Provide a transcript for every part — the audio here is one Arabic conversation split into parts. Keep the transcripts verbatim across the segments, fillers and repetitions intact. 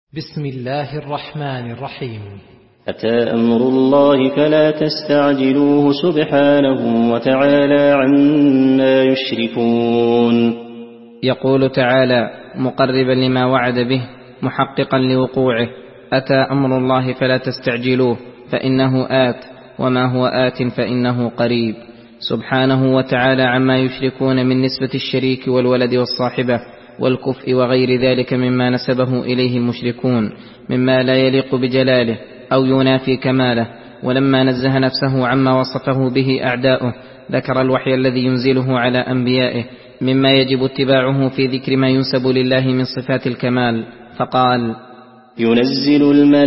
بسم الله الرحمن الرحيم. أتى أمر الله فلا تستعجلوه سبحانه وتعالى عما يشركون. يقول تعالى مقربا لما وعد به محققا لوقوعه: أتى أمر الله فلا تستعجلوه فإنه آت، وما هو آت فإنه قريب، سبحانه وتعالى عما يشركون من نسبة الشريك والولد والصاحبة والكفء وغير ذلك مما نسبه إليه المشركون مما لا يليق بجلاله أو ينافي كماله. ولما نزه نفسه عما وصفه به أعداؤه ذكر الوحي الذي ينزله على أنبيائه مما يجب اتباعه في ذكر ما ينسب لله من صفات الكمال، فقال: ينزل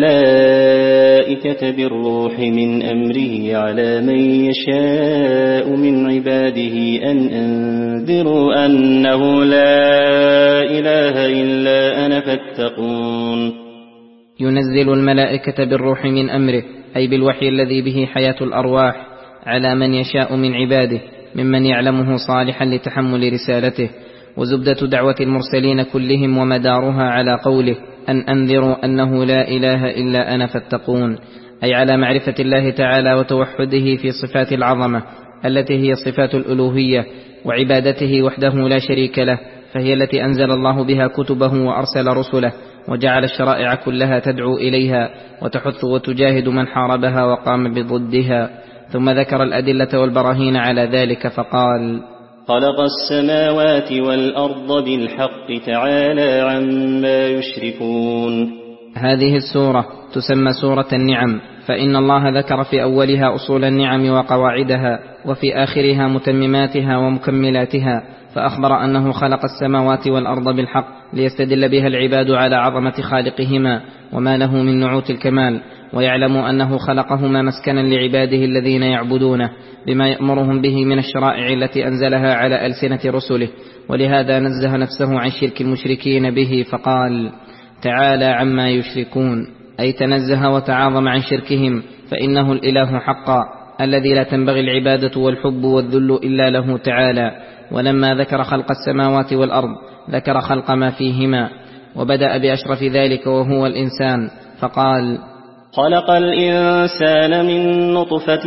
الملائكة بالروح من أمره على من يشاء من عباده أن أنذروا أنه لا إله إلا أنا فاتقون. ينزل الملائكة بالروح من أمره، أي بالوحي الذي به حياة الأرواح، على من يشاء من عباده ممن يعلمه صالحا لتحمل رسالته. وزبدة دعوة المرسلين كلهم ومدارها على قوله: أن أنذروا أنه لا إله إلا أنا فاتقون، أي على معرفة الله تعالى وتوحده في صفات العظمة التي هي صفات الألوهية، وعبادته وحده لا شريك له، فهي التي أنزل الله بها كتبه وأرسل رسله، وجعل الشرائع كلها تدعو إليها وتحث وتجاهد من حاربها وقام بضدها. ثم ذكر الأدلة والبراهين على ذلك فقال: خلق السماوات والأرض بالحق تعالى عما يشركون. هذه السورة تسمى سورة النعم، فإن الله ذكر في أولها أصول النعم وقواعدها، وفي آخرها متمماتها ومكملاتها، فأخبر أنه خلق السماوات والأرض بالحق ليستدل بها العباد على عظمة خالقهما وما له من نعوت الكمال، ويعلموا أنه خلقهما مسكنا لعباده الذين يعبدونه بما يأمرهم به من الشرائع التي أنزلها على ألسنة رسله. ولهذا نزه نفسه عن شرك المشركين به فقال: تعالى عما يشركون، أي تنزه وتعاظم عن شركهم، فإنه الإله حقا الذي لا تنبغي العبادة والحب والذل إلا له تعالى. ولما ذكر خلق السماوات والأرض ذكر خلق ما فيهما، وبدأ بأشرف ذلك وهو الإنسان فقال: خلق الإنسان من نطفة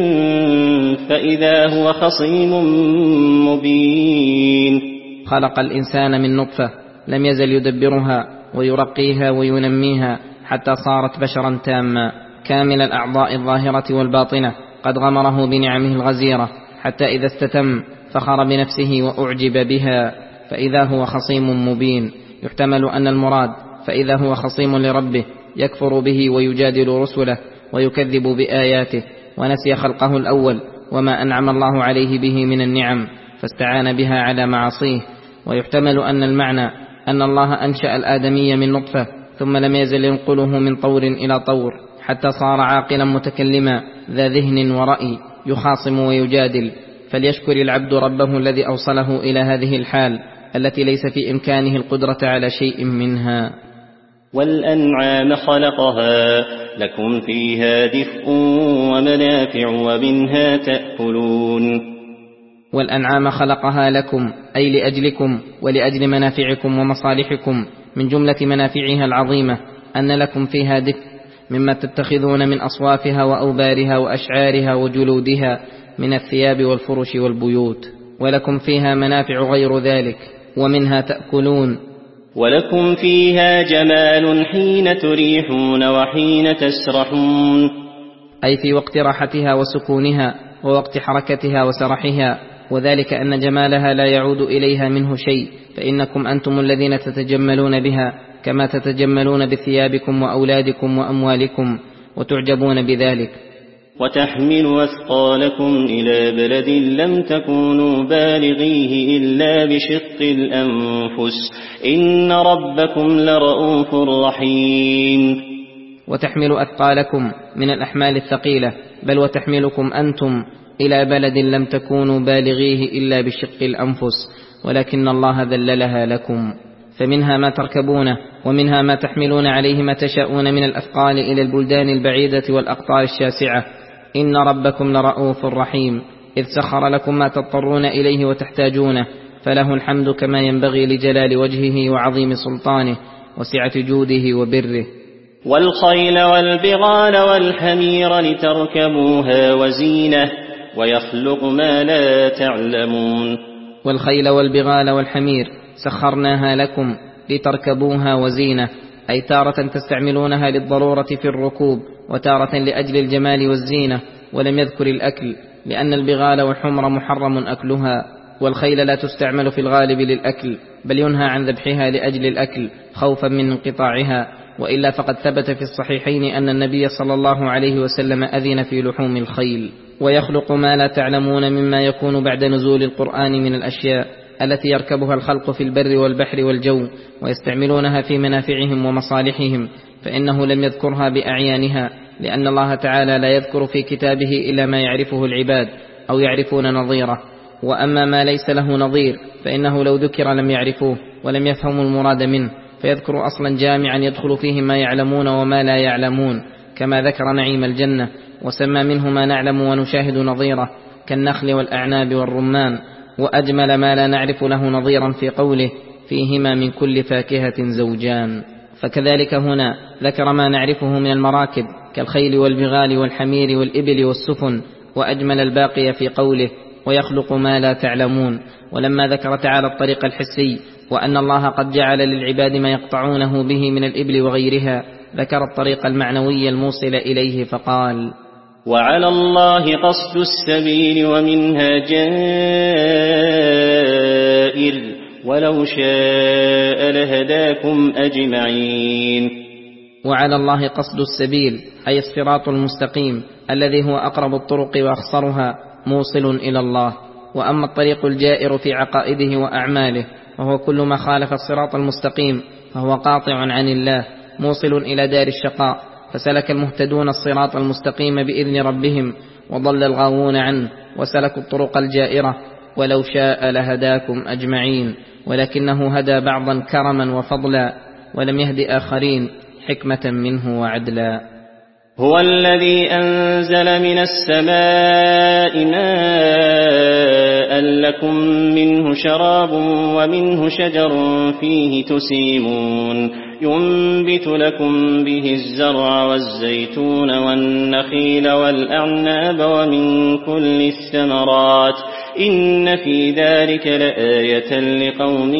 فإذا هو خصيم مبين. خلق الإنسان من نطفة، لم يزل يدبرها ويرقيها وينميها حتى صارت بشرا تاما كامل الأعضاء الظاهرة والباطنة، قد غمره بنعمه الغزيرة حتى إذا استتم فخر بنفسه وأعجب بها، فإذا هو خصيم مبين. يحتمل أن المراد فإذا هو خصيم لربه يكفر به ويجادل رسله ويكذب بآياته، ونسي خلقه الأول وما أنعم الله عليه به من النعم فاستعان بها على معاصيه. ويحتمل أن المعنى أن الله أنشأ الآدمي من نطفة ثم لم يزل ينقله من طور إلى طور حتى صار عاقلا متكلما ذا ذهن ورأي يخاصم ويجادل. فليشكر العبد ربه الذي أوصله إلى هذه الحال التي ليس في إمكانه القدرة على شيء منها. والأنعام خلقها لكم فيها دفء ومنافع ومنها تأكلون. والأنعام خلقها لكم، أي لأجلكم ولأجل منافعكم ومصالحكم، من جملة منافعها العظيمة أن لكم فيها دفء مما تتخذون من أصوافها وأوبارها وأشعارها وجلودها من الثياب والفرش والبيوت، ولكم فيها منافع غير ذلك ومنها تأكلون. ولكم فيها جمال حين تريحون وحين تسرحون، أي في وقت راحتها وسكونها ووقت حركتها وسرحها، وذلك أن جمالها لا يعود إليها منه شيء، فإنكم أنتم الذين تتجملون بها كما تتجملون بثيابكم وأولادكم وأموالكم وتعجبون بذلك. وتحمل أثقالكم إلى بلد لم تكونوا بالغيه إلا بشق الأنفس إن ربكم لرؤوف رحيم. وتحمل أثقالكم من الأحمال الثقيلة، بل وتحملكم أنتم إلى بلد لم تكونوا بالغيه إلا بشق الأنفس، ولكن الله ذللها لكم، فمنها ما تركبونه ومنها ما تحملون عليه ما تشاءون من الأثقال إلى البلدان البعيدة والأقطار الشاسعة. إن ربكم لرؤوف رحيم، إذ سخر لكم ما تضطرون إليه وتحتاجونه، فله الحمد كما ينبغي لجلال وجهه وعظيم سلطانه، وسعة جوده وبره. والخيل والبغال والحمير لتركبوها وزينة ويخلق ما لا تعلمون. والخيل والبغال والحمير سخرناها لكم لتركبوها وزينة، أي تارة تستعملونها للضرورة في الركوب وتارة لأجل الجمال والزينة، ولم يذكر الأكل لأن البغال والحمر محرم أكلها، والخيل لا تستعمل في الغالب للأكل بل ينهى عن ذبحها لأجل الأكل خوفا من انقطاعها، وإلا فقد ثبت في الصحيحين أن النبي صلى الله عليه وسلم أذن في لحوم الخيل. ويخلق ما لا تعلمون مما يكون بعد نزول القرآن من الأشياء التي يركبها الخلق في البر والبحر والجو ويستعملونها في منافعهم ومصالحهم، فإنه لم يذكرها بأعيانها، لأن الله تعالى لا يذكر في كتابه إلا ما يعرفه العباد أو يعرفون نظيره، وأما ما ليس له نظير فإنه لو ذكر لم يعرفوه ولم يفهموا المراد منه، فيذكر أصلا جامعا يدخل فيه ما يعلمون وما لا يعلمون، كما ذكر نعيم الجنة وسمى منه ما نعلم ونشاهد نظيره كالنخل والأعناب والرمان، وأجمل ما لا نعرف له نظيرا في قوله فيهما من كل فاكهة زوجان. فكذلك هنا ذكر ما نعرفه من المراكب كالخيل والبغال والحمير والإبل والسفن، وأجمل الباقي في قوله ويخلق ما لا تعلمون. ولما ذكر تعالى الطريق الحسي وأن الله قد جعل للعباد ما يقطعونه به من الإبل وغيرها، ذكر الطريق المعنوي الموصل إليه فقال وعلى الله قصد السبيل ومنها جائر ولو شاء لهداكم أجمعين. وعلى الله قصد السبيل أي الصراط المستقيم الذي هو أقرب الطرق وأخصرها موصل إلى الله. وأما الطريق الجائر في عقائده وأعماله وهو كل ما خالف الصراط المستقيم فهو قاطع عن الله موصل إلى دار الشقاء، فسلك المهتدون الصراط المستقيم بإذن ربهم وضل الغاوون عنه وسلكوا الطرق الجائرة، ولو شاء لهداكم أجمعين، ولكنه هدى بعضا كرما وفضلا ولم يهد آخرين حكمة منه وعدلا. هو الذي أنزل من السماء ماء لكم منه شراب ومنه شجر فيه تسيمون ينبت لكم به الزرع والزيتون والنخيل والأعناب ومن كل الثمرات إن في ذلك لآية لقوم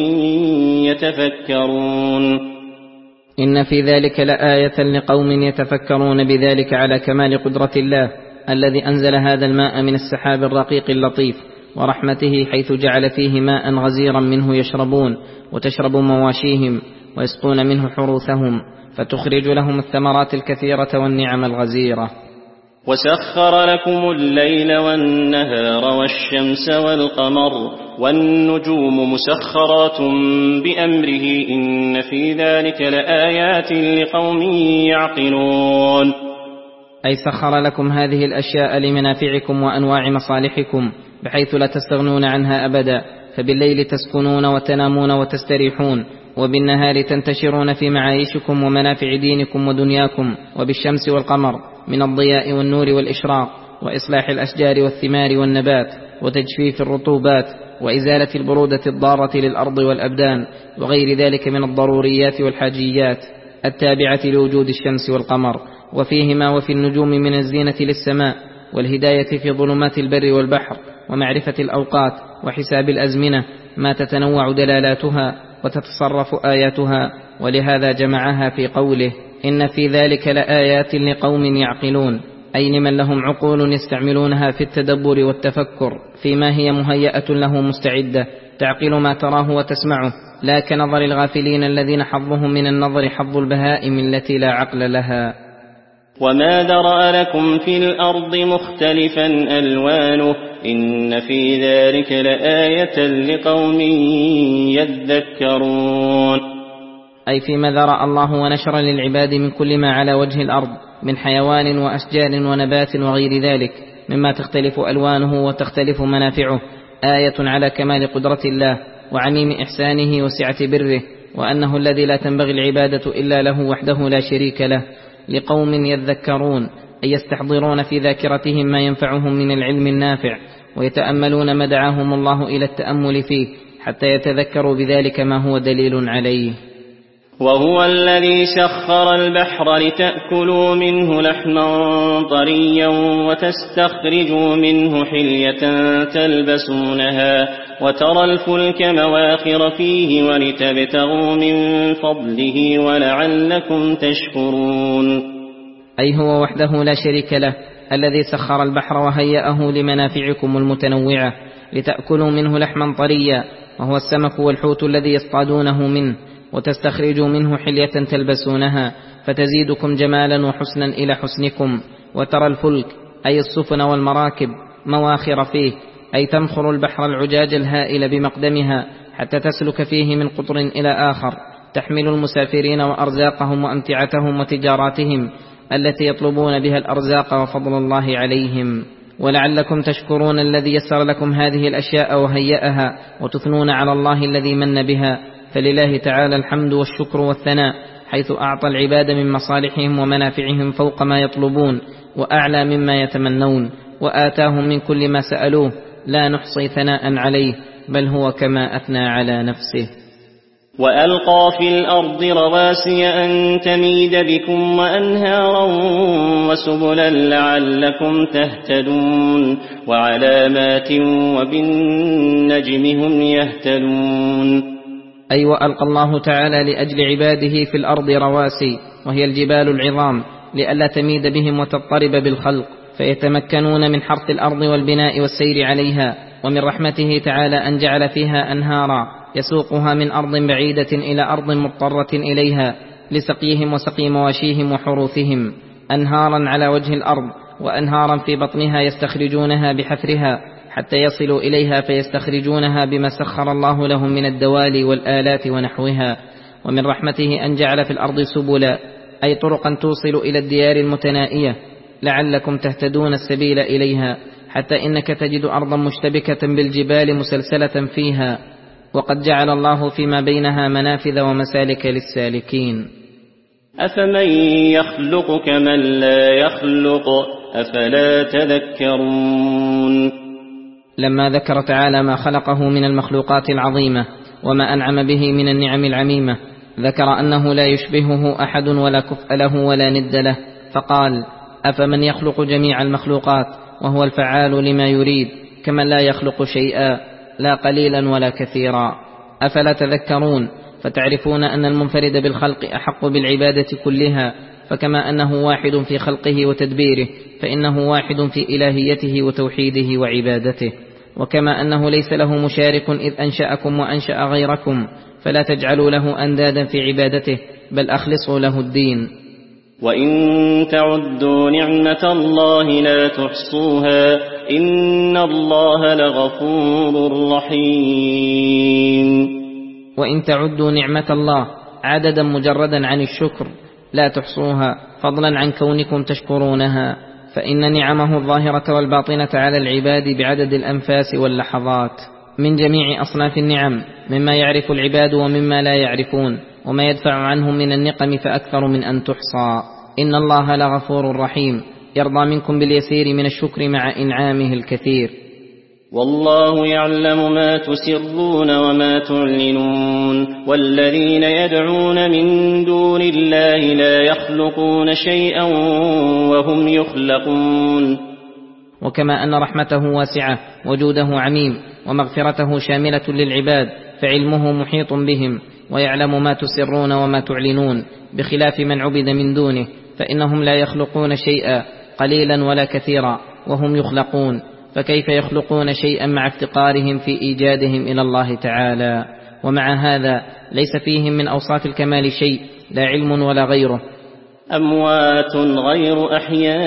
يتفكرون. إن في ذلك لآية لقوم يتفكرون بذلك على كمال قدرة الله الذي أنزل هذا الماء من السحاب الرقيق اللطيف ورحمته، حيث جعل فيه ماء غزيرا منه يشربون وتشرب مواشيهم ويسقون منه حروثهم، فتخرج لهم الثمرات الكثيرة والنعم الغزيرة. وسخر لكم الليل والنهار والشمس والقمر والنجوم مسخرات بأمره إن في ذلك لآيات لقوم يعقلون. أي سخر لكم هذه الأشياء لمنافعكم وأنواع مصالحكم بحيث لا تستغنون عنها أبدا، فبالليل تسكنون وتنامون وتستريحون، وبالنهار تنتشرون في معايشكم ومنافع دينكم ودنياكم، وبالشمس والقمر من الضياء والنور والإشراق وإصلاح الأشجار والثمار والنبات وتجفيف الرطوبات وإزالة البرودة الضارة للأرض والأبدان وغير ذلك من الضروريات والحاجيات التابعة لوجود الشمس والقمر، وفيهما وفي النجوم من الزينة للسماء والهداية في ظلمات البر والبحر ومعرفة الأوقات وحساب الأزمنة ما تتنوع دلالاتها وتتصرف آياتها، ولهذا جمعها في قوله إن في ذلك لآيات لقوم يعقلون، أي لمن لهم عقول يستعملونها في التدبر والتفكر فيما هي مهيئة له مستعدة تعقل ما تراه وتسمعه، لا كنظر الغافلين الذين حظهم من النظر حظ البهائم التي لا عقل لها. وما ذرأ لكم في الأرض مختلفا ألوانه إن في ذلك لآية لقوم يذكرون. أي فيما ذرأ الله ونشر للعباد من كل ما على وجه الأرض من حيوان وأشجار ونبات وغير ذلك مما تختلف ألوانه وتختلف منافعه آية على كمال قدرة الله وعميم إحسانه وسعة بره، وأنه الذي لا تنبغي العبادة إلا له وحده لا شريك له، لقوم يذكرون أي يستحضرون في ذاكرتهم ما ينفعهم من العلم النافع ويتأملون ما دعاهم الله إلى التأمل فيه حتى يتذكروا بذلك ما هو دليل عليه. وهو الذي سخر البحر لتأكلوا منه لحما طريا وتستخرجوا منه حلية تلبسونها وترى الفلك مواخر فيه ولتبتغوا من فضله ولعلكم تشكرون. أي هو وحده لا شريك له الذي سخر البحر وهيأه لمنافعكم المتنوعة لتأكلوا منه لحما طريا، وهو السمك والحوت الذي يصطادونه منه، وتستخرجوا منه حلية تلبسونها فتزيدكم جمالا وحسنا إلى حسنكم، وترى الفلك أي السفن والمراكب مواخر فيه، أي تمخر البحر العجاج الهائل بمقدمها حتى تسلك فيه من قطر إلى آخر، تحمل المسافرين وأرزاقهم وأمتعتهم وتجاراتهم التي يطلبون بها الأرزاق وفضل الله عليهم. ولعلكم تشكرون الذي يسر لكم هذه الأشياء وهيأها، وتثنون على الله الذي من بها، فلله تعالى الحمد والشكر والثناء، حيث أعطى العباد من مصالحهم ومنافعهم فوق ما يطلبون وأعلى مما يتمنون، وآتاهم من كل ما سألوه، لا نحصي ثناء عليه، بل هو كما أثنى على نفسه. وألقى في الأرض رواسي أن تميد بكم وأنهارا وسبلا لعلكم تهتدون، وعلامات وبالنجم هم يهتدون. أي وألقى الله تعالى لأجل عباده في الأرض رواسي، وهي الجبال العظام، لئلا تميد بهم وتضطرب بالخلق، فيتمكنون من حرث الأرض والبناء والسير عليها. ومن رحمته تعالى أن جعل فيها أنهارا يسوقها من أرض بعيدة إلى أرض مضطرة إليها لسقيهم وسقي مواشيهم وحروثهم، أنهارا على وجه الأرض، وأنهارا في بطنها يستخرجونها بحفرها حتى يصلوا إليها فيستخرجونها بما سخر الله لهم من الدوالي والآلات ونحوها. ومن رحمته أن جعل في الأرض سبلا، أي طرقا توصل إلى الديار المتنائية، لعلكم تهتدون السبيل إليها، حتى إنك تجد أرضا مشتبكة بالجبال مسلسلة فيها، وقد جعل الله فيما بينها منافذ ومسالك للسالكين. أفمن يخلق كمن لا يخلق أفلا تذكرون. لما ذكر تعالى ما خلقه من المخلوقات العظيمة وما أنعم به من النعم العميمة، ذكر أنه لا يشبهه أحد ولا كفء له ولا ند له، فقال: أفمن يخلق جميع المخلوقات وهو الفعال لما يريد كمن لا يخلق شيئا، لا قليلا ولا كثيرا. أفلا تذكرون، فتعرفون أن المنفرد بالخلق أحق بالعبادة كلها، فكما أنه واحد في خلقه وتدبيره، فإنه واحد في إلهيته وتوحيده وعبادته. وكما أنه ليس له مشارك إذ أنشأكم وأنشأ غيركم، فلا تجعلوا له أندادا في عبادته، بل أخلصوا له الدين. وإن تعدوا نعمة الله لا تحصوها إن الله لغفور رحيم. وإن تعدوا نعمة الله عددا مجردا عن الشكر لا تحصوها، فضلا عن كونكم تشكرونها، فإن نعمه الظاهرة والباطنة على العباد بعدد الأنفاس واللحظات من جميع أصناف النعم، مما يعرف العباد ومما لا يعرفون، وما يدفع عنهم من النقم فأكثر من أن تحصى. إن الله لغفور رحيم، يرضى منكم باليسير من الشكر مع إنعامه الكثير. والله يعلم ما تسرون وما تعلنون، والذين يدعون من دون الله لا يخلقون شيئا وهم يخلقون. وكما أن رحمته واسعة وجوده عميم ومغفرته شاملة للعباد، فعلمه محيط بهم ويعلم ما تسرون وما تعلنون، بخلاف من عبد من دونه، فإنهم لا يخلقون شيئا قليلا ولا كثيرا وهم يخلقون، فكيف يخلقون شيئا مع افتقارهم في إيجادهم إلى الله تعالى؟ ومع هذا ليس فيهم من أوصاف الكمال شيء، لا علم ولا غيره. أموات غير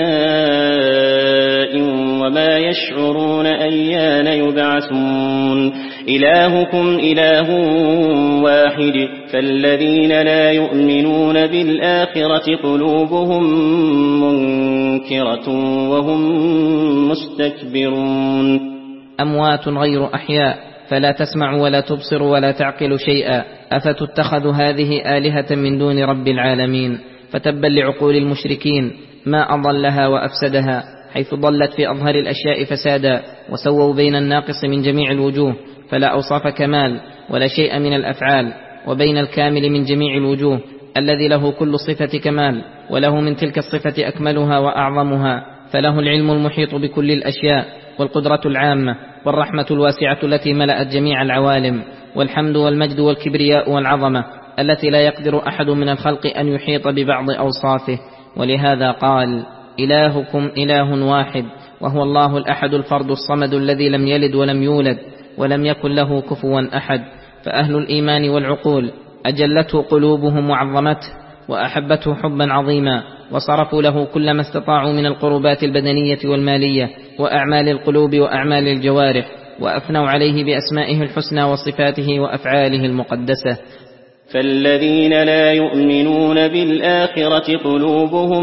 أحياء وما يشعرون أيان يبعثون. إلهكم إله واحد، فالذين لا يؤمنون بالآخرة قلوبهم منكرة وهم مستكبرون. أموات غير أحياء، فلا تسمع ولا تبصر ولا تعقل شيئا، أفتتخذ هذه آلهة من دون رب العالمين؟ فتبا لعقول المشركين ما أضلها وأفسدها، حيث ضلت في أظهر الأشياء فسادا، وسووا بين الناقص من جميع الوجوه، فلا أوصاف كمال ولا شيء من الأفعال، وبين الكامل من جميع الوجوه الذي له كل صفة كمال، وله من تلك الصفة أكملها وأعظمها، فله العلم المحيط بكل الأشياء، والقدرة العامة، والرحمة الواسعة التي ملأت جميع العوالم، والحمد والمجد والكبرياء والعظمة التي لا يقدر أحد من الخلق أن يحيط ببعض أوصافه. ولهذا قال: إلهكم إله واحد، وهو الله الأحد الفرد الصمد الذي لم يلد ولم يولد ولم يكن له كفوا أحد. فأهل الإيمان والعقول أجلته قلوبهم وعظمته وأحبته حبا عظيما، وصرفوا له كل ما استطاعوا من القربات البدنية والمالية وأعمال القلوب وأعمال الجوارح، وأثنوا عليه بأسمائه الحسنى وصفاته وأفعاله المقدسة. فالذين لا يؤمنون بالآخرة قلوبهم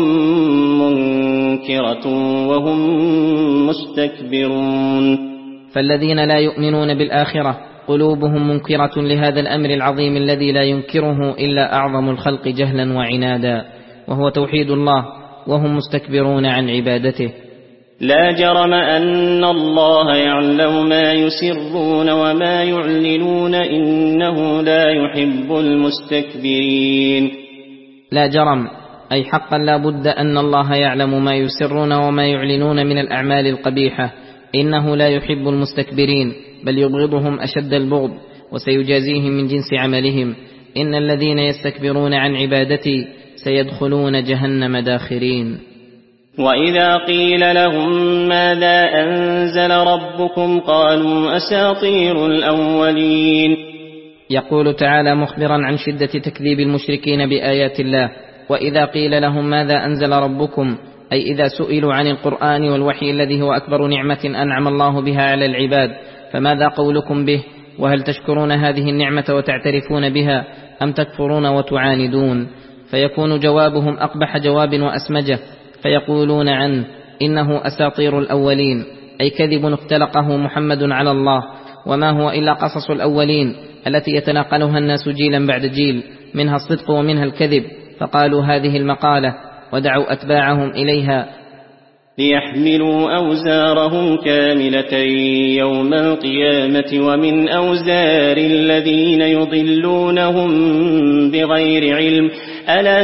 منكرة وهم مستكبرون. فالذين لا يؤمنون بالآخرة قلوبهم منكرة لهذا الأمر العظيم الذي لا ينكره إلا أعظم الخلق جهلا وعنادا، وهو توحيد الله، وهم مستكبرون عن عبادته. لا جرم أن الله يعلم ما يسرون وما يعلنون، إنه لا يحب المستكبرين. لا جرم أي حقا لا بد أن الله يعلم ما يسرون وما يعلنون من الأعمال القبيحة، إنه لا يحب المستكبرين، بل يبغضهم أشد البغض، وسيجازيهم من جنس عملهم. إن الذين يستكبرون عن عبادتي سيدخلون جهنم داخرين. وإذا قيل لهم ماذا أنزل ربكم قالوا أساطير الأولين. يقول تعالى مخبرا عن شدة تكذيب المشركين بآيات الله: وإذا قيل لهم ماذا أنزل ربكم، أي إذا سئلوا عن القرآن والوحي الذي هو أكبر نعمة أنعم الله بها على العباد، فماذا قولكم به؟ وهل تشكرون هذه النعمة وتعترفون بها، أم تكفرون وتعاندون؟ فيكون جوابهم أقبح جواب وأسمجه، فيقولون عنه: إنه أساطير الأولين، أي كذب اختلقه محمد على الله، وما هو إلا قصص الأولين التي يتناقلها الناس جيلا بعد جيل، منها الصدق ومنها الكذب. فقالوا هذه المقالة ودعوا أتباعهم إليها ليحملوا أوزارهم كاملة يوم القيامة ومن أوزار الذين يضلونهم بغير علم ألا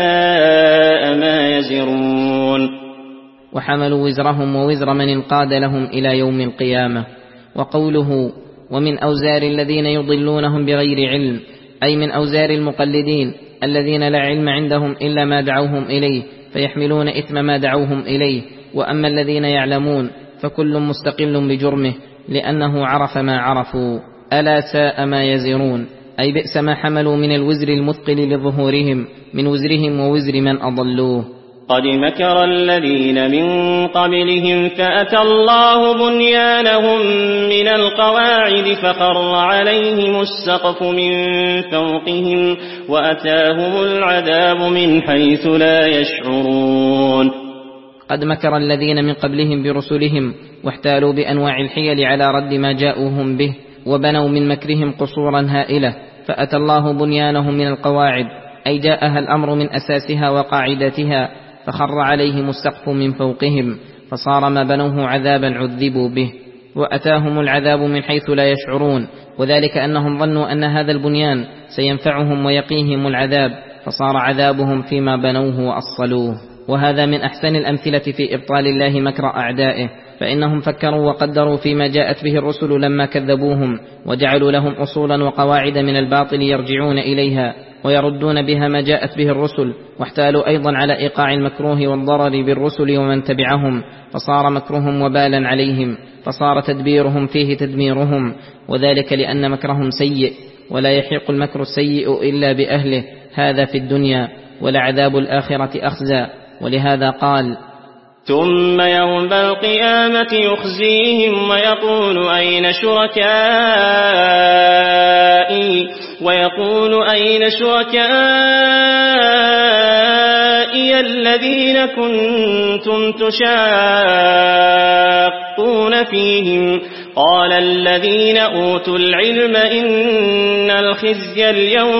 ساء ما يزرون. وحملوا وزرهم ووزر من انقاد لهم إلى يوم القيامة. وقوله ومن أوزار الذين يضلونهم بغير علم، أي من أوزار المقلدين الذين لا علم عندهم إلا ما دعوهم إليه، فيحملون إثم ما دعوهم إليه. وأما الذين يعلمون فكل مستقل بجرمه، لأنه عرف ما عرفوا. ألا ساء ما يزرون، أي بئس ما حملوا من الوزر المثقل لظهورهم، من وزرهم ووزر من أضلوه. قد مكر الذين من قبلهم فأتى الله بنيانهم من القواعد فخر عليهم السقف من فوقهم وأتاهم العذاب من حيث لا يشعرون. قد مكر الذين من قبلهم برسلهم، واحتالوا بأنواع الحيل على رد ما جاءوهم به، وبنوا من مكرهم قصورا هائلة. فأتى الله بنيانهم من القواعد، أي جاءها الأمر من أساسها وقاعدتها، فخر عليهم السقف من فوقهم، فصار ما بنوه عذابا عذبوا به. وأتاهم العذاب من حيث لا يشعرون، وذلك أنهم ظنوا أن هذا البنيان سينفعهم ويقيهم العذاب، فصار عذابهم فيما بنوه وأصلوه. وهذا من أحسن الأمثلة في إبطال الله مكر أعدائه، فإنهم فكروا وقدروا فيما جاءت به الرسل لما كذبوهم، وجعلوا لهم أصولا وقواعد من الباطل يرجعون إليها ويردون بها ما جاءت به الرسل، واحتالوا أيضا على إيقاع المكروه والضرر بالرسل ومن تبعهم، فصار مكرهم وبالا عليهم، فصار تدبيرهم فيه تدميرهم. وذلك لأن مكرهم سيء، ولا يحيق المكر السيء إلا بأهله، هذا في الدنيا، ولعذاب الآخرة أخزى. ولهذا قال: ثم يوم القيامة يخزيهم ويقول أين شركائي ويقول أين شركائي الذين كنتم تشاقون فيهم قال الذين أوتوا العلم إن الخزي اليوم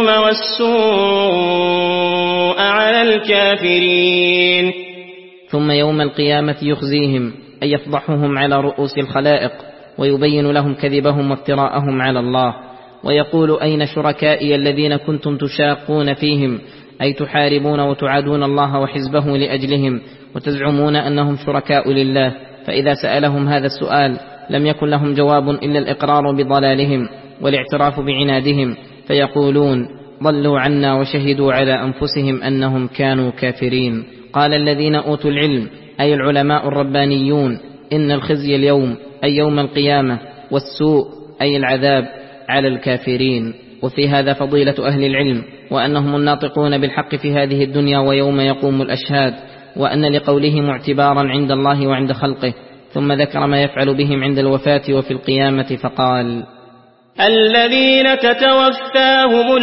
والسوء على الكافرين. ثم يوم القيامة يخزيهم، أي يفضحهم على رؤوس الخلائق، ويبين لهم كذبهم وافتراءهم على الله. ويقول أين شركائي الذين كنتم تشاقون فيهم، أي تحاربون وتعادون الله وحزبه لأجلهم وتزعمون أنهم شركاء لله. فإذا سألهم هذا السؤال لم يكن لهم جواب إلا الإقرار بضلالهم والاعتراف بعنادهم، فيقولون ضلوا عنا وشهدوا على أنفسهم أنهم كانوا كافرين. قال الذين أوتوا العلم أي العلماء الربانيون إن الخزي اليوم أي يوم القيامة، والسوء أي العذاب على الكافرين. وفي هذا فضيلة أهل العلم، وأنهم الناطقون بالحق في هذه الدنيا ويوم يقوم الأشهاد، وأن لقولهم اعتبارا عند الله وعند خلقه. ثم ذكر ما يفعل بهم عند الوفاة وفي القيامة فقال: الذين تتوفاهم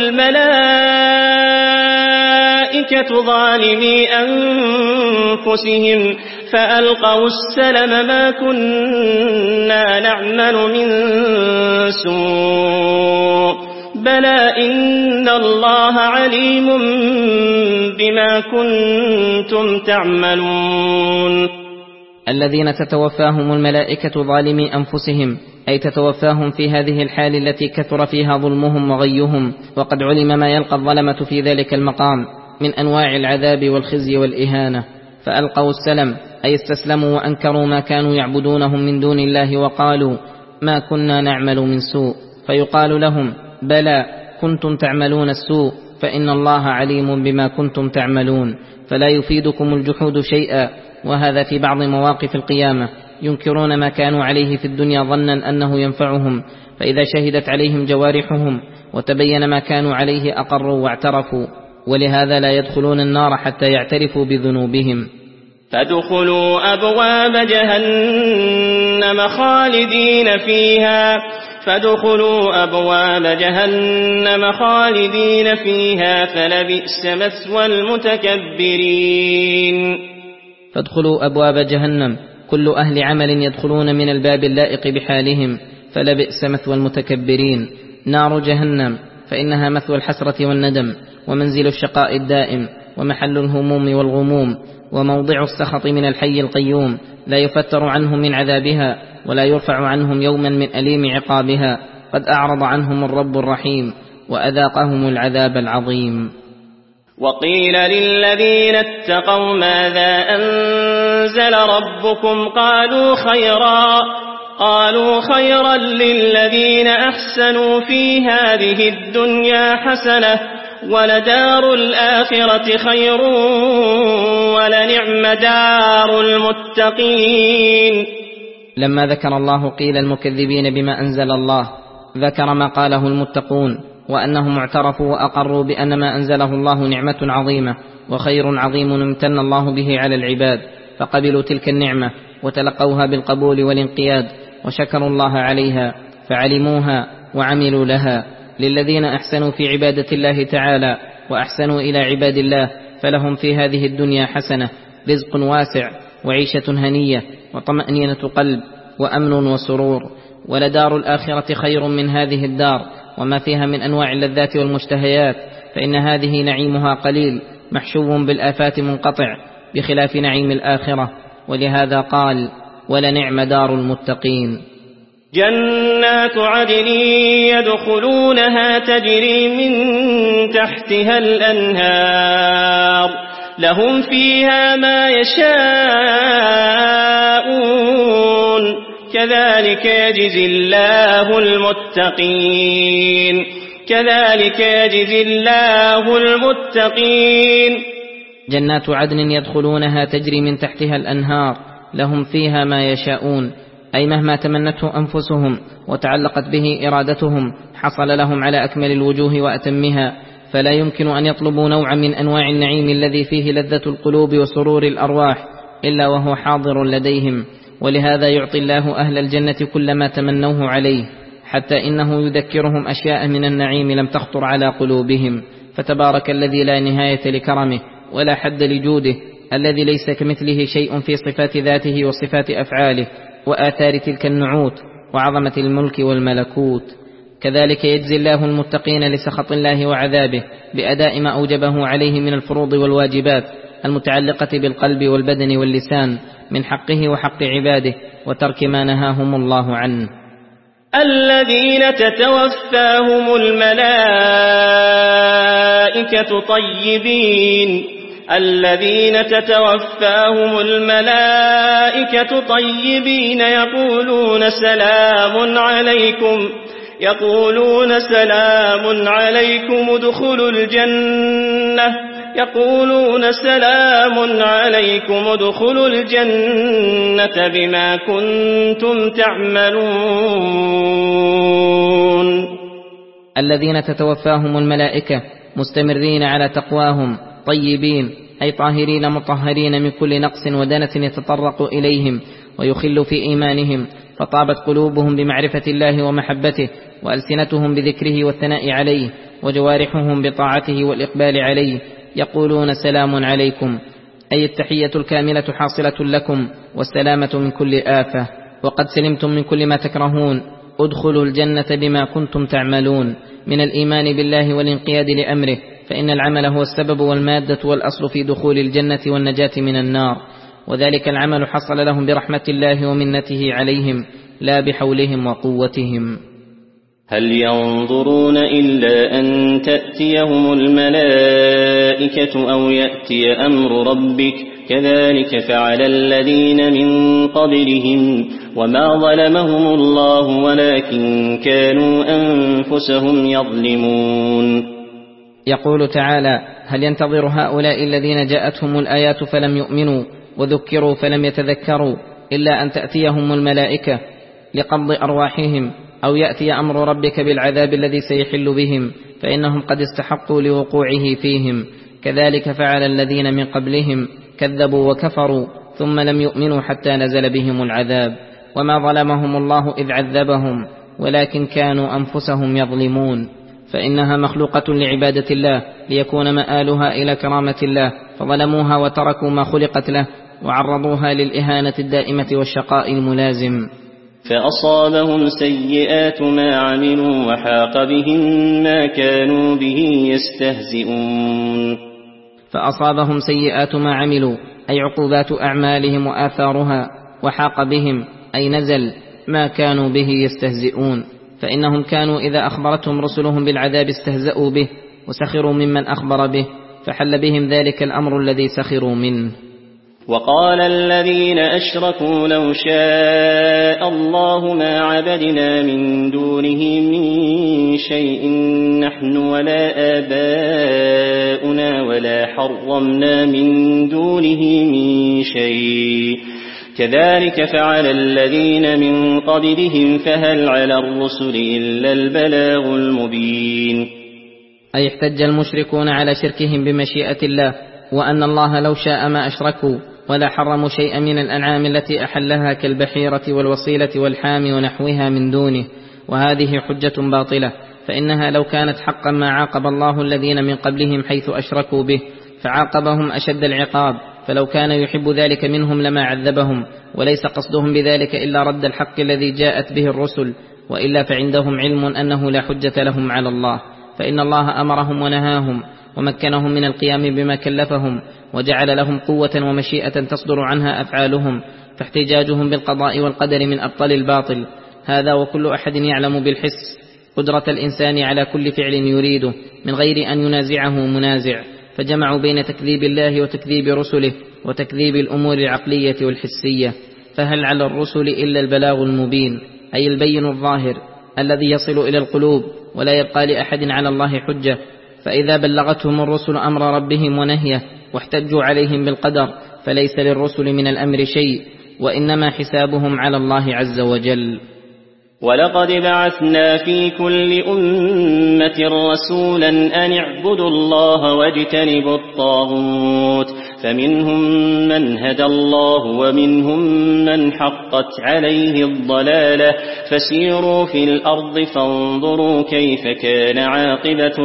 الملائكة ظالمي أنفسهم فألقوا السلم ما كنا نعمل من سوء بلى إن الله عليم بما كنتم تعملون. الذين تتوفاهم الملائكة ظالمي أنفسهم أي تتوفاهم في هذه الحال التي كثر فيها ظلمهم وغيهم، وقد علم ما يلقى الظلمة في ذلك المقام من أنواع العذاب والخزي والإهانة. فألقوا السلم أي استسلموا وأنكروا ما كانوا يعبدونهم من دون الله وقالوا ما كنا نعمل من سوء، فيقال لهم بلى كنتم تعملون السوء فإن الله عليم بما كنتم تعملون. فلا يفيدكم الجحود شيئا، وهذا في بعض مواقف القيامة ينكرون ما كانوا عليه في الدنيا ظنا أنه ينفعهم، فإذا شهدت عليهم جوارحهم وتبين ما كانوا عليه أقروا واعترفوا، ولهذا لا يدخلون النار حتى يعترفوا بذنوبهم. فادخلوا أبواب جهنم خالدين فيها فادخلوا أبواب جهنم خالدين فيها فلبئس مثوى المتكبرين. فادخلوا أبواب جهنم كل أهل عمل يدخلون من الباب اللائق بحالهم، فلبئس مثوى المتكبرين. نار جهنم فإنها مثوى الحسرة والندم، ومنزل الشقاء الدائم، ومحل الهموم والغموم، وموضع السخط من الحي القيوم، لا يفتر عنهم من عذابها ولا يرفع عنهم يوما من أليم عقابها. قد أعرض عنهم الرب الرحيم وأذاقهم العذاب العظيم. وقيل للذين اتقوا ماذا أنزل ربكم قالوا خيرا قالوا خيرا للذين أحسنوا في هذه الدنيا حسنة ولدار الآخرة خير ولنعم دار المتقين. لما ذكر الله قيل المكذبين بما أنزل الله، ذكر ما قاله المتقون، وأنهم اعترفوا وأقروا بأن ما أنزله الله نعمة عظيمة وخير عظيم امتن الله به على العباد، فقبلوا تلك النعمة وتلقوها بالقبول والانقياد وشكروا الله عليها فعلموها وعملوا لها. للذين أحسنوا في عبادة الله تعالى وأحسنوا إلى عباد الله فلهم في هذه الدنيا حسنة، رزق واسع وعيشة هنية وطمأنينة قلب وأمن وسرور. ولدار الآخرة خير من هذه الدار وما فيها من أنواع اللذات والمشتهيات، فإن هذه نعيمها قليل محشو بالآفات منقطع، بخلاف نعيم الآخرة. ولهذا قال ولنعم دار المتقين. جنات عدن يدخلونها تجري من تحتها الأنهار لهم فيها ما يشاءون كذلك يجزي الله المتقين كذلك يجزي الله المتقين. جنات عدن يدخلونها تجري من تحتها الأنهار لهم فيها ما يشاءون، أي مهما تمنته أنفسهم وتعلقت به إرادتهم حصل لهم على أكمل الوجوه وأتمها، فلا يمكن أن يطلبوا نوعا من أنواع النعيم الذي فيه لذة القلوب وسرور الأرواح إلا وهو حاضر لديهم. ولهذا يعطي الله أهل الجنة كل ما تمنوه عليه، حتى إنه يذكرهم أشياء من النعيم لم تخطر على قلوبهم. فتبارك الذي لا نهاية لكرمه ولا حد لجوده، الذي ليس كمثله شيء في صفات ذاته وصفات أفعاله وآثار تلك النعوت وعظمة الملك والملكوت. كذلك يجزي الله المتقين لسخط الله وعذابه بأداء ما أوجبه عليه من الفروض والواجبات المتعلقة بالقلب والبدن واللسان من حقه وحق عباده، وترك ما نهاهم الله عنه. الذين تتوفاهم الملائكة طيبين الذين تتوفاهم الملائكة طيبين يقولون سلام عليكم يقولون سلام عليكم ادخلوا الجنة يقولون سلام عليكم ادخلوا الجنة بما كنتم تعملون. الذين تتوفاهم الملائكة مستمرين على تقواهم طيبين أي طاهرين مطهرين من كل نقص ودنة يتطرق إليهم ويخل في إيمانهم، فطابت قلوبهم بمعرفة الله ومحبته، وألسنتهم بذكره والثناء عليه، وجوارحهم بطاعته والإقبال عليه. يقولون سلام عليكم أي التحية الكاملة حاصلة لكم والسلامة من كل آفة، وقد سلمتم من كل ما تكرهون. ادخلوا الجنة بما كنتم تعملون من الإيمان بالله والانقياد لأمره، فإن العمل هو السبب والمادة والأصل في دخول الجنة والنجاة من النار، وذلك العمل حصل لهم برحمة الله ومنته عليهم لا بحولهم وقوتهم. هل ينظرون إلا أن تأتيهم الملائكة أو يأتي أمر ربك كذلك فعل الذين من قبلهم وما ظلمهم الله ولكن كانوا أنفسهم يظلمون. يقول تعالى: هل ينتظر هؤلاء الذين جاءتهم الآيات فلم يؤمنوا وذكروا فلم يتذكروا إلا أن تأتيهم الملائكة لقبض أرواحهم أو يأتي أمر ربك بالعذاب الذي سيحل بهم، فإنهم قد استحقوا لوقوعه فيهم. كذلك فعل الذين من قبلهم كذبوا وكفروا ثم لم يؤمنوا حتى نزل بهم العذاب، وما ظلمهم الله إذ عذبهم ولكن كانوا أنفسهم يظلمون، فإنها مخلوقة لعبادة الله ليكون مآلها إلى كرامة الله، فظلموها وتركوا ما خلقت له وعرضوها للإهانة الدائمة والشقاء الملازم. فأصابهم سيئات ما عملوا وحاق بهم ما كانوا به يستهزئون. فأصابهم سيئات ما عملوا أي عقوبات أعمالهم وآثارها، وحاق بهم أي نزل ما كانوا به يستهزئون، فإنهم كانوا إذا أخبرتهم رسلهم بالعذاب استهزأوا به وسخروا ممن أخبر به، فحل بهم ذلك الأمر الذي سخروا منه. وقال الذين أشركوا لو شاء الله ما عبدنا من دونه من شيء نحن ولا آباؤنا ولا حرمنا من دونه من شيء كذلك فعل الذين من قبلهم فهل على الرسل إلا البلاغ المبين. أي احتج المشركون على شركهم بمشيئة الله، وأن الله لو شاء ما أشركوا ولا حرموا شيئا من الأنعام التي أحلها كالبحيرة والوصيلة والحام ونحوها من دونه، وهذه حجة باطلة، فإنها لو كانت حقا ما عاقب الله الذين من قبلهم حيث أشركوا به، فعاقبهم أشد العقاب، فلو كان يحب ذلك منهم لما عذبهم، وليس قصدهم بذلك إلا رد الحق الذي جاءت به الرسل، وإلا فعندهم علم أنه لا حجة لهم على الله، فإن الله أمرهم ونهاهم ومكنهم من القيام بما كلفهم، وجعل لهم قوة ومشيئة تصدر عنها أفعالهم، فاحتجاجهم بالقضاء والقدر من أبطل الباطل. هذا وكل أحد يعلم بالحس قدرة الإنسان على كل فعل يريده من غير أن ينازعه منازع، فجمعوا بين تكذيب الله وتكذيب رسله وتكذيب الأمور العقلية والحسية. فهل على الرسل إلا البلاغ المبين، أي البين الظاهر الذي يصل إلى القلوب ولا يبقى لأحد على الله حجة. فإذا بلغتهم الرسل أمر ربهم ونهيه واحتجوا عليهم بالقدر، فليس للرسل من الأمر شيء، وإنما حسابهم على الله عز وجل. ولقد بعثنا في كل أمة رسولا أن اعبدوا الله واجتنبوا الطاغوت، فمنهم من هدى الله ومنهم من حقت عليه الضلالة، فسيروا في الأرض فانظروا كيف كان عاقبة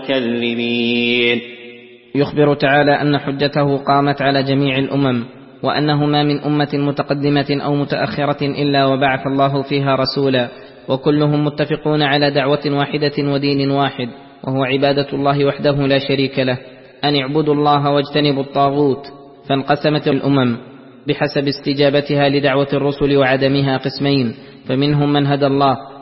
المكذبين. يخبر تعالى أن حجته قامت على جميع الأمم، وأنه ما من أمة متقدمة أو متأخرة إلا وبعث الله فيها رسولا، وكلهم متفقون على دعوة واحدة ودين واحد، وهو عبادة الله وحده لا شريك له، أن اعبدوا الله واجتنبوا الطاغوت. فانقسمت الأمم بحسب استجابتها لدعوة الرسل وعدمها قسمين، فمنهم من هدى الله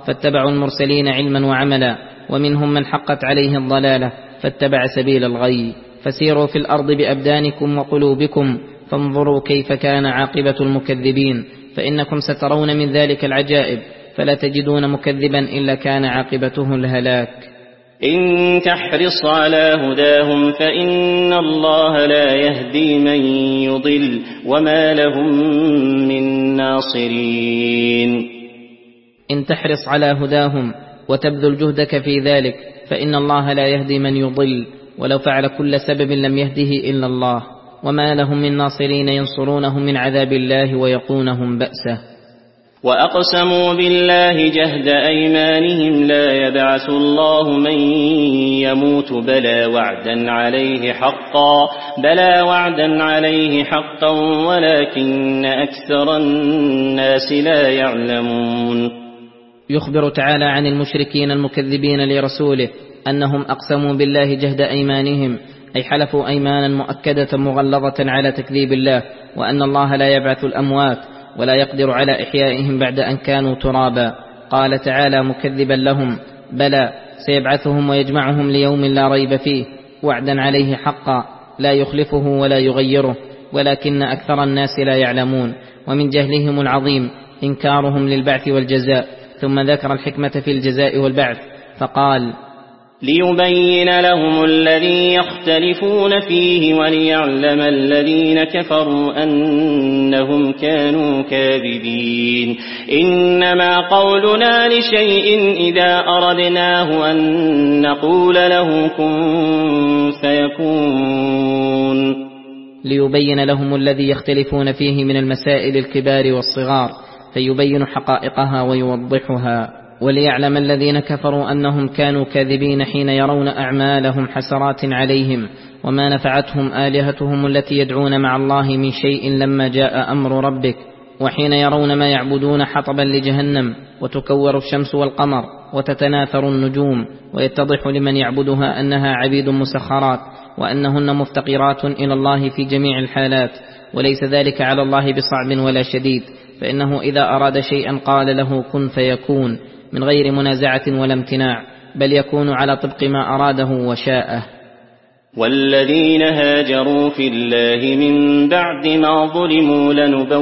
فاتبعوا المرسلين علما وعملا، ومنهم من حقت عليه الضلالة فاتبع سبيل الغي. فسيروا في الأرض بأبدانكم وقلوبكم فانظروا كيف كان عاقبة المكذبين، فإنكم سترون من ذلك العجائب، فلا تجدون مكذبا إلا كان عاقبته الهلاك. إن تحرص على هداهم فإن الله لا يهدي من يضل وما لهم من ناصرين. إن تحرص على هداهم وتبذل جهدك في ذلك فإن الله لا يهدي من يضل، ولو فعل كل سبب لم يهده إلا الله، وما لهم من ناصرين ينصرونهم من عذاب الله ويقونهم بأسه. وأقسموا بالله جهد أيمانهم لا يبعث الله من يموت بلى وعدا عليه حقا بلى وعدا عليه حقا ولكن أكثر الناس لا يعلمون. يخبر تعالى عن المشركين المكذبين لرسوله أنهم أقسموا بالله جهد أيمانهم، أي حلفوا أيمانا مؤكدة مغلظة على تكذيب الله، وأن الله لا يبعث الأموات ولا يقدر على إحيائهم بعد أن كانوا ترابا. قال تعالى مكذبا لهم: بلى سيبعثهم ويجمعهم ليوم لا ريب فيه وعدا عليه حقا لا يخلفه ولا يغيره، ولكن أكثر الناس لا يعلمون. ومن جهلهم العظيم إنكارهم للبعث والجزاء، ثم ذكر الحكمة في الجزاء والبعث فقال: ليبين لهم الذي يختلفون فيه وليعلم الذين كفروا أنهم كانوا كاذبين. إنما قولنا لشيء إذا أردناه أن نقول له كن فيكون. ليبين لهم الذي يختلفون فيه من المسائل الكبار والصغار، فيبين حقائقها ويوضحها، وليعلم الذين كفروا أنهم كانوا كاذبين حين يرون أعمالهم حسرات عليهم، وما نفعتهم آلهتهم التي يدعون مع الله من شيء لما جاء أمر ربك، وحين يرون ما يعبدون حطبا لجهنم وتكور الشمس والقمر وتتناثر النجوم، ويتضح لمن يعبدها أنها عبيد مسخرات، وأنهن مفتقرات إلى الله في جميع الحالات، وليس ذلك على الله بصعب ولا شديد، فإنه إذا أراد شيئا قال له كن فيكون من غير منازعة ولا امتناع، بل يكون على طبق ما أراده وشاءه. والذين هاجروا في الله من بعد ما ظلموا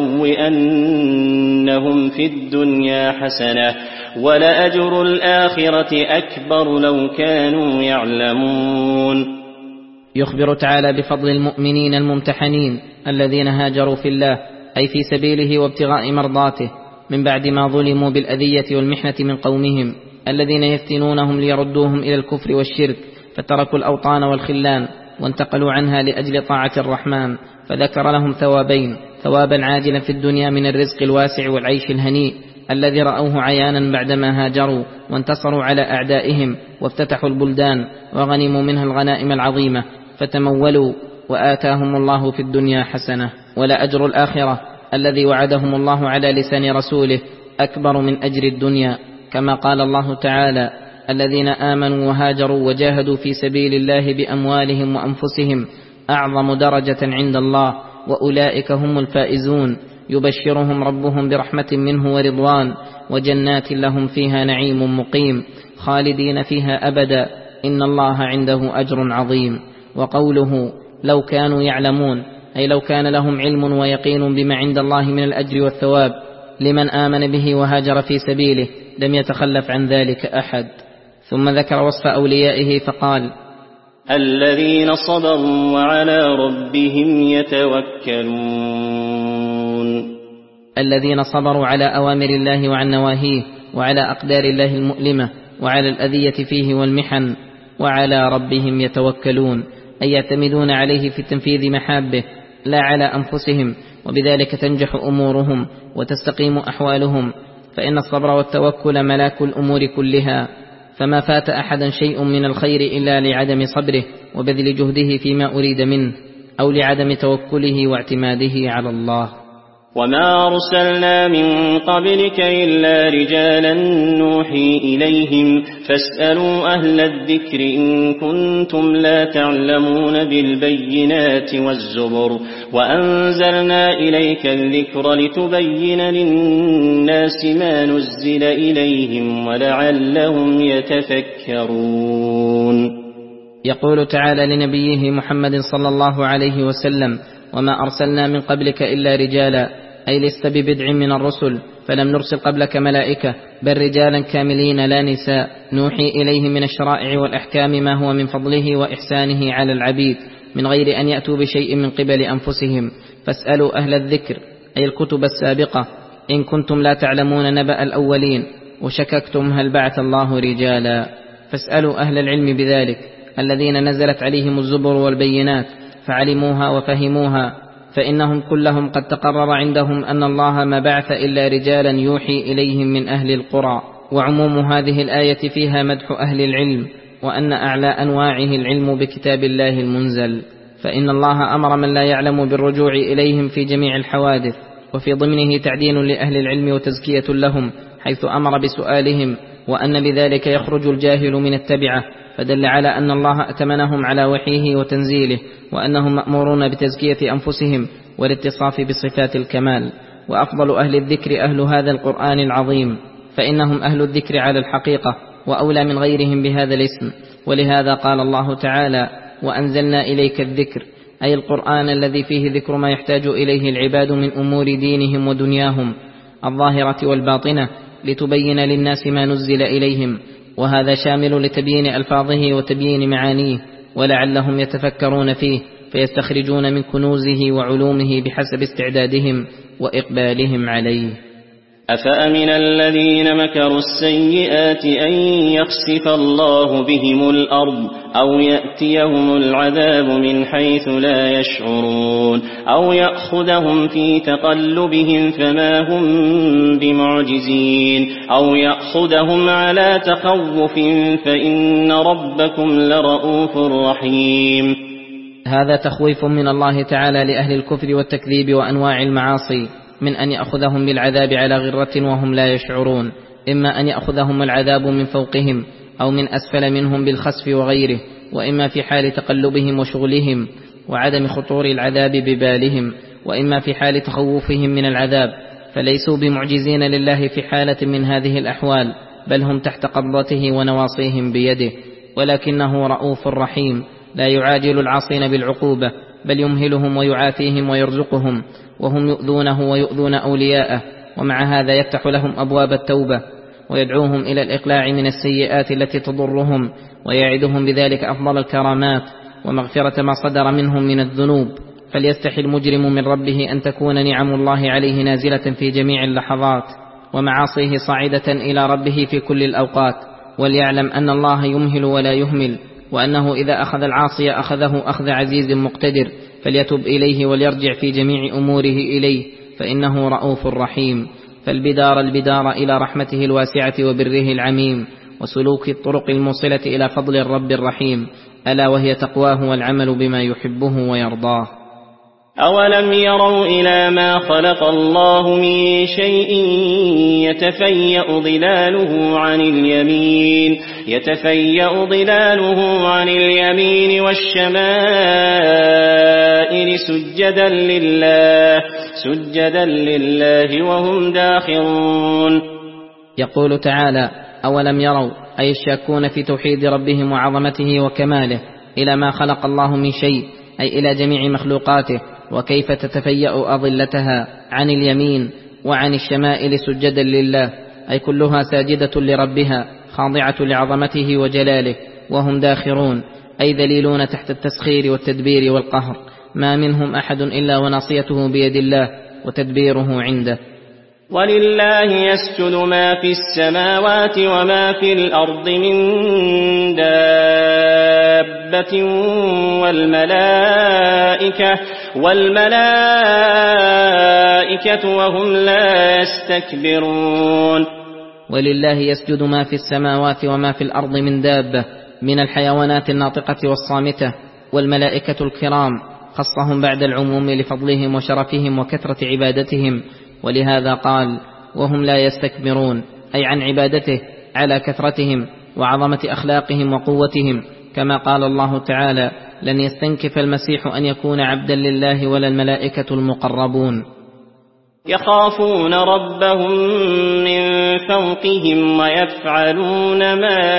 لنبوئنهم في الدنيا حسنة ولأجر الآخرة أكبر لو كانوا يعلمون. يخبر تعالى بفضل المؤمنين الممتحنين الذين هاجروا في الله، أي في سبيله وابتغاء مرضاته، من بعد ما ظلموا بالأذية والمحنة من قومهم الذين يفتنونهم ليردوهم إلى الكفر والشرك، فتركوا الأوطان والخلان وانتقلوا عنها لأجل طاعة الرحمن، فذكر لهم ثوابين: ثوابا عاجلا في الدنيا من الرزق الواسع والعيش الهنيء الذي رأوه عيانا بعدما هاجروا وانتصروا على أعدائهم وافتتحوا البلدان وغنموا منها الغنائم العظيمة فتمولوا، وآتاهم الله في الدنيا حسنة. ولأجر الآخرة الذي وعدهم الله على لسان رسوله أكبر من أجر الدنيا، كما قال الله تعالى: الذين آمنوا وهاجروا وجاهدوا في سبيل الله بأموالهم وأنفسهم أعظم درجة عند الله وأولئك هم الفائزون، يبشرهم ربهم برحمة منه ورضوان وجنات لهم فيها نعيم مقيم خالدين فيها أبدا إن الله عنده أجر عظيم. وقوله لو كانوا يعلمون، أي لو كان لهم علم ويقين بما عند الله من الأجر والثواب لمن آمن به وهاجر في سبيله لم يتخلف عن ذلك أحد. ثم ذكر وصف أوليائه فقال: الذين صبروا وعلى ربهم يتوكلون. الذين صبروا على أوامر الله وعن نواهيه وعلى أقدار الله المؤلمة وعلى الأذية فيه والمحن، وعلى ربهم يتوكلون، أي يعتمدون عليه في تنفيذ محابه لا على أنفسهم، وبذلك تنجح أمورهم وتستقيم أحوالهم، فإن الصبر والتوكل ملاك الأمور كلها، فما فات أحدا شيء من الخير إلا لعدم صبره وبذل جهده فيما أريد منه، أو لعدم توكله واعتماده على الله. وما أرسلنا من قبلك إلا رجالا نوحي إليهم فاسألوا أهل الذكر إن كنتم لا تعلمون بالبينات والزبر وأنزلنا إليك الذكر لتبين للناس ما نزل إليهم ولعلهم يتفكرون. يقول تعالى لنبيه محمد صلى الله عليه وسلم: وما أرسلنا من قبلك إلا رجالا، أي لست ببدع من الرسل، فلم نرسل قبلك ملائكة بل رجالا كاملين لا نساء، نوحي إليهم من الشرائع والأحكام ما هو من فضله وإحسانه على العبيد من غير أن يأتوا بشيء من قبل أنفسهم. فاسألوا أهل الذكر أي الكتب السابقة إن كنتم لا تعلمون نبأ الأولين وشككتم هل بعث الله رجالا. فاسألوا أهل العلم بذلك الذين نزلت عليهم الزبر والبينات فعلموها وفهموها، فإنهم كلهم قد تقرر عندهم أن الله ما بعث إلا رجالا يوحي إليهم من أهل القرى. وعموم هذه الآية فيها مدح أهل العلم، وأن أعلى أنواعه العلم بكتاب الله المنزل، فإن الله أمر من لا يعلم بالرجوع إليهم في جميع الحوادث، وفي ضمنه تعدين لأهل العلم وتزكية لهم حيث أمر بسؤالهم، وأن بذلك يخرج الجاهل من التبعة، فدل على أن الله أتمنهم على وحيه وتنزيله، وأنهم مأمورون بتزكية أنفسهم والاتصاف بصفات الكمال. وأفضل أهل الذكر أهل هذا القرآن العظيم، فإنهم أهل الذكر على الحقيقة وأولى من غيرهم بهذا الاسم. ولهذا قال الله تعالى: وأنزلنا إليك الذكر، أي القرآن الذي فيه ذكر ما يحتاج إليه العباد من أمور دينهم ودنياهم الظاهرة والباطنة، لتبين للناس ما نزل إليهم، وهذا شامل لتبيين ألفاظه وتبيين معانيه، ولعلهم يتفكرون فيه فيستخرجون من كنوزه وعلومه بحسب استعدادهم وإقبالهم عليه. أفأمن الذين مكروا السيئات أن يخسف الله بهم الأرض أو يأتيهم العذاب من حيث لا يشعرون أو يأخذهم في تقلبهم فما هم بمعجزين أو يأخذهم على تخوف فإن ربكم لرؤوف رحيم. هذا تخويف من الله تعالى لأهل الكفر والتكذيب وأنواع المعاصي، من أن يأخذهم بالعذاب على غرة وهم لا يشعرون، إما أن يأخذهم العذاب من فوقهم أو من أسفل منهم بالخسف وغيره، وإما في حال تقلبهم وشغلهم وعدم خطور العذاب ببالهم، وإما في حال تخوفهم من العذاب، فليسوا بمعجزين لله في حالة من هذه الأحوال، بل هم تحت قبضته ونواصيهم بيده، ولكنه رؤوف رحيم لا يعاجل العاصين بالعقوبة، بل يمهلهم ويعافيهم ويرزقهم، وهم يؤذونه ويؤذون أولياءه، ومع هذا يفتح لهم أبواب التوبة ويدعوهم إلى الإقلاع من السيئات التي تضرهم، ويعدهم بذلك أفضل الكرامات ومغفرة ما صدر منهم من الذنوب. فليستحي المجرم من ربه أن تكون نعم الله عليه نازلة في جميع اللحظات، ومعاصيه صاعدة إلى ربه في كل الأوقات، وليعلم أن الله يمهل ولا يهمل، وأنه إذا أخذ العاصي أخذه أخذ عزيز مقتدر، فليتب إليه وليرجع في جميع أموره إليه، فإنه رؤوف رحيم. فالبدار البدار إلى رحمته الواسعة وبره العميم، وسلوك الطرق الموصلة إلى فضل الرب الرحيم، ألا وهي تقواه والعمل بما يحبه ويرضاه. أولم يروا إلى ما خلق الله من شيء يتفيأ ظلاله عن اليمين يتفيأ ظلاله عن اليمين والشمائل سجدا لله سجدا لله وهم داخرون. يقول تعالى: أولم يروا، أي الشاكون في توحيد ربهم وعظمته وكماله، إلى ما خلق الله من شيء، أي إلى جميع مخلوقاته، وكيف تتفيأ أظلتها عن اليمين وعن الشمائل سجدا لله، أي كلها ساجدة لربها خاضعة لعظمته وجلاله، وهم داخرون، أي ذليلون تحت التسخير والتدبير والقهر، ما منهم أحد إلا وناصيته بيد الله وتدبيره عنده. ولله يسجد ما في السماوات وما في الأرض من دابة والملائكة والملائكة وهم لا يستكبرون. ولله يسجد ما في السماوات وما في الأرض من دابة من الحيوانات الناطقة والصامتة، والملائكة الكرام خصهم بعد العموم لفضلهم وشرفهم وكثرة عبادتهم، ولهذا قال: وهم لا يستكبرون، أي عن عبادته على كثرتهم وعظمة أخلاقهم وقوتهم، كما قال الله تعالى: لن يستنكف المسيح أن يكون عبدا لله ولا الملائكة المقربون. يخافون ربهم من فوقهم ويفعلون ما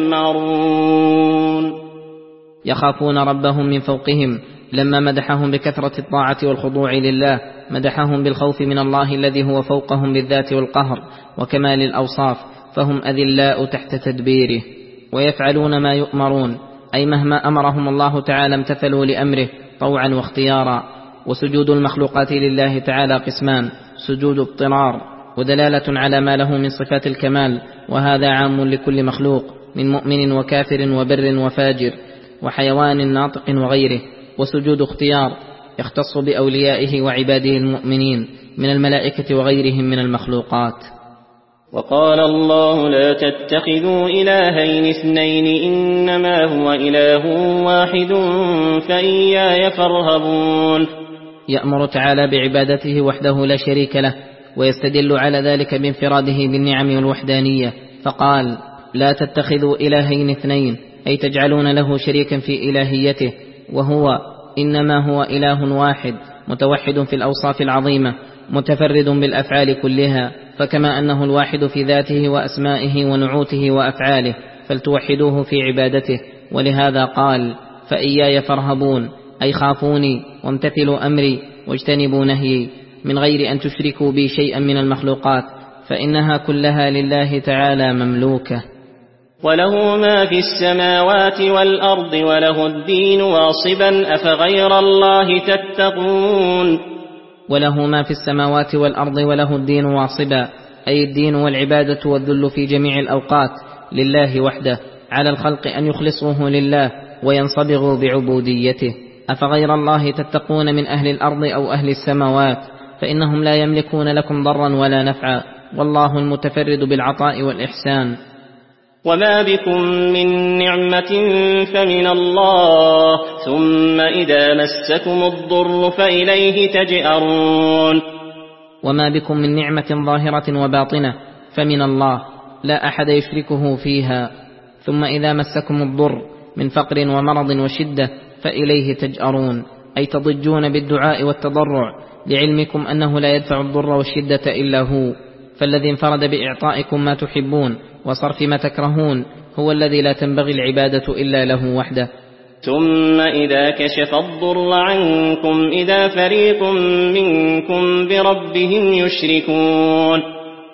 يؤمرون. يخافون ربهم من فوقهم، لما مدحهم بكثرة الطاعة والخضوع لله مدحهم بالخوف من الله الذي هو فوقهم بالذات والقهر وكمال الأوصاف، فهم أذلاء تحت تدبيره. ويفعلون ما يؤمرون، أي مهما أمرهم الله تعالى امتثلوا لأمره طوعا واختيارا. وسجود المخلوقات لله تعالى قسمان: سجود اضطرار ودلالة على ما له من صفات الكمال، وهذا عام لكل مخلوق من مؤمن وكافر وبر وفاجر وحيوان ناطق وغيره. وسجود اختيار يختص بأوليائه وعباده المؤمنين من الملائكة وغيرهم من المخلوقات. وقال الله: لا تتخذوا إلهين اثنين إنما هو إله واحد فإياي فارهبون. يأمر تعالى بعبادته وحده لا شريك له، ويستدل على ذلك بانفراده بالنعم والوحدانية، فقال: لا تتخذوا إلهين اثنين، أي تجعلون له شريكا في إلهيته، وهو إنما هو إله واحد متوحد في الأوصاف العظيمة متفرد بالأفعال كلها، فكما أنه الواحد في ذاته وأسمائه ونعوته وأفعاله فلتوحدوه في عبادته. ولهذا قال: فإياي فارهبون، أي خافوني وامتثلوا أمري واجتنبوا نهيي، من غير أن تشركوا بي شيئا من المخلوقات، فإنها كلها لله تعالى مملوكة. وله ما في السماوات والأرض وله الدين واصبا أفغير الله تتقون. وله ما في السماوات والأرض وله الدين واصبا، أي الدين والعبادة والذل في جميع الأوقات لله وحده، على الخلق أن يخلصوه لله وينصبغوا بعبوديته. أفغير الله تتقون من أهل الأرض أو أهل السماوات، فإنهم لا يملكون لكم ضرا ولا نفعا، والله المتفرد بالعطاء والإحسان. وما بكم من نعمة فمن الله، ثم إذا مسكم الضر فإليه تجأرون. وما بكم من نعمة ظاهرة وباطنة فمن الله، لا أحد يشركه فيها، ثم إذا مسكم الضر من فقر ومرض وشدة فإليه تجأرون، أي تضجون بالدعاء والتضرع، لعلمكم أنه لا يدفع الضر والشدة إلا هو، فالذي انفرد بإعطائكم ما تحبون وصرف ما تكرهون هو الذي لا تنبغي العبادة إلا له وحده. ثم إذا كشف الضر عنكم إذا فريق منكم بربهم يشركون.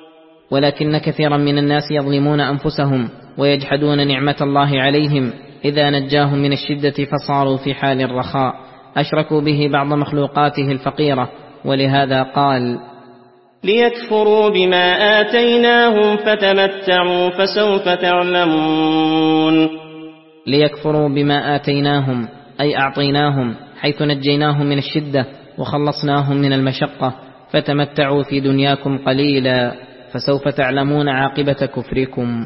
ولكن كثيرا من الناس يظلمون أنفسهم ويجحدون نعمة الله عليهم إذا نجاهم من الشدة فصاروا في حال الرخاء، أشركوا به بعض مخلوقاته الفقيرة، ولهذا قال: ليكفروا بما آتيناهم فتمتعوا فسوف تعلمون. ليكفروا بما آتيناهم، أي أعطيناهم، حيث نجيناهم من الشدة وخلصناهم من المشقة، فتمتعوا في دنياكم قليلا فسوف تعلمون عاقبة كفركم.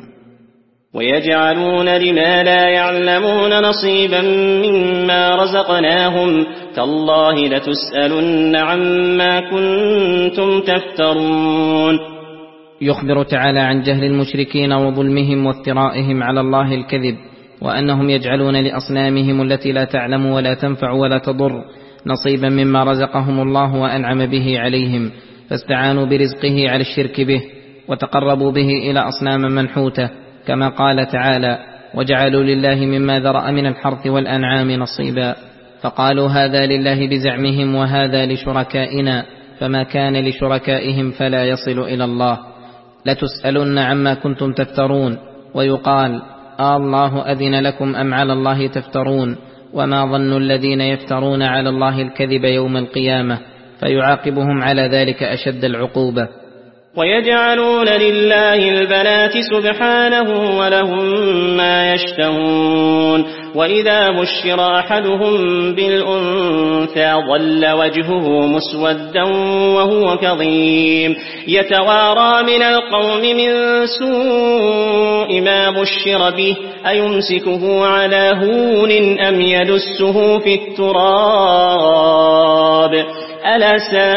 ويجعلون لما لا يعلمون نصيبا مما رزقناهم، تالله لتسألن عما كنتم تفترون. يخبر تعالى عن جهل المشركين وظلمهم وافترائهم على الله الكذب، وأنهم يجعلون لأصنامهم التي لا تعلم ولا تنفع ولا تضر نصيبا مما رزقهم الله وأنعم به عليهم، فاستعانوا برزقه على الشرك به وتقربوا به إلى أصنام منحوتة، كما قال تعالى: وجعلوا لله مما ذرأ من الحرث والأنعام نصيبا، فقالوا هذا لله بزعمهم وهذا لشركائنا، فما كان لشركائهم فلا يصل إلى الله. لتسألن عما كنتم تفترون. ويقال: آه الله أذن لكم أم على الله تفترون؟ وما ظن الذين يفترون على الله الكذب يوم القيامة، فيعاقبهم على ذلك أشد العقوبة. ويجعلون لله البنات سبحانه ولهم ما يشتهون، وإذا بشر أحدهم بالأنثى ظل وجهه مسودا وهو كظيم يتوارى من القوم من سوء ما بشر به أيمسكه على هون أم يدسه في التراب ألا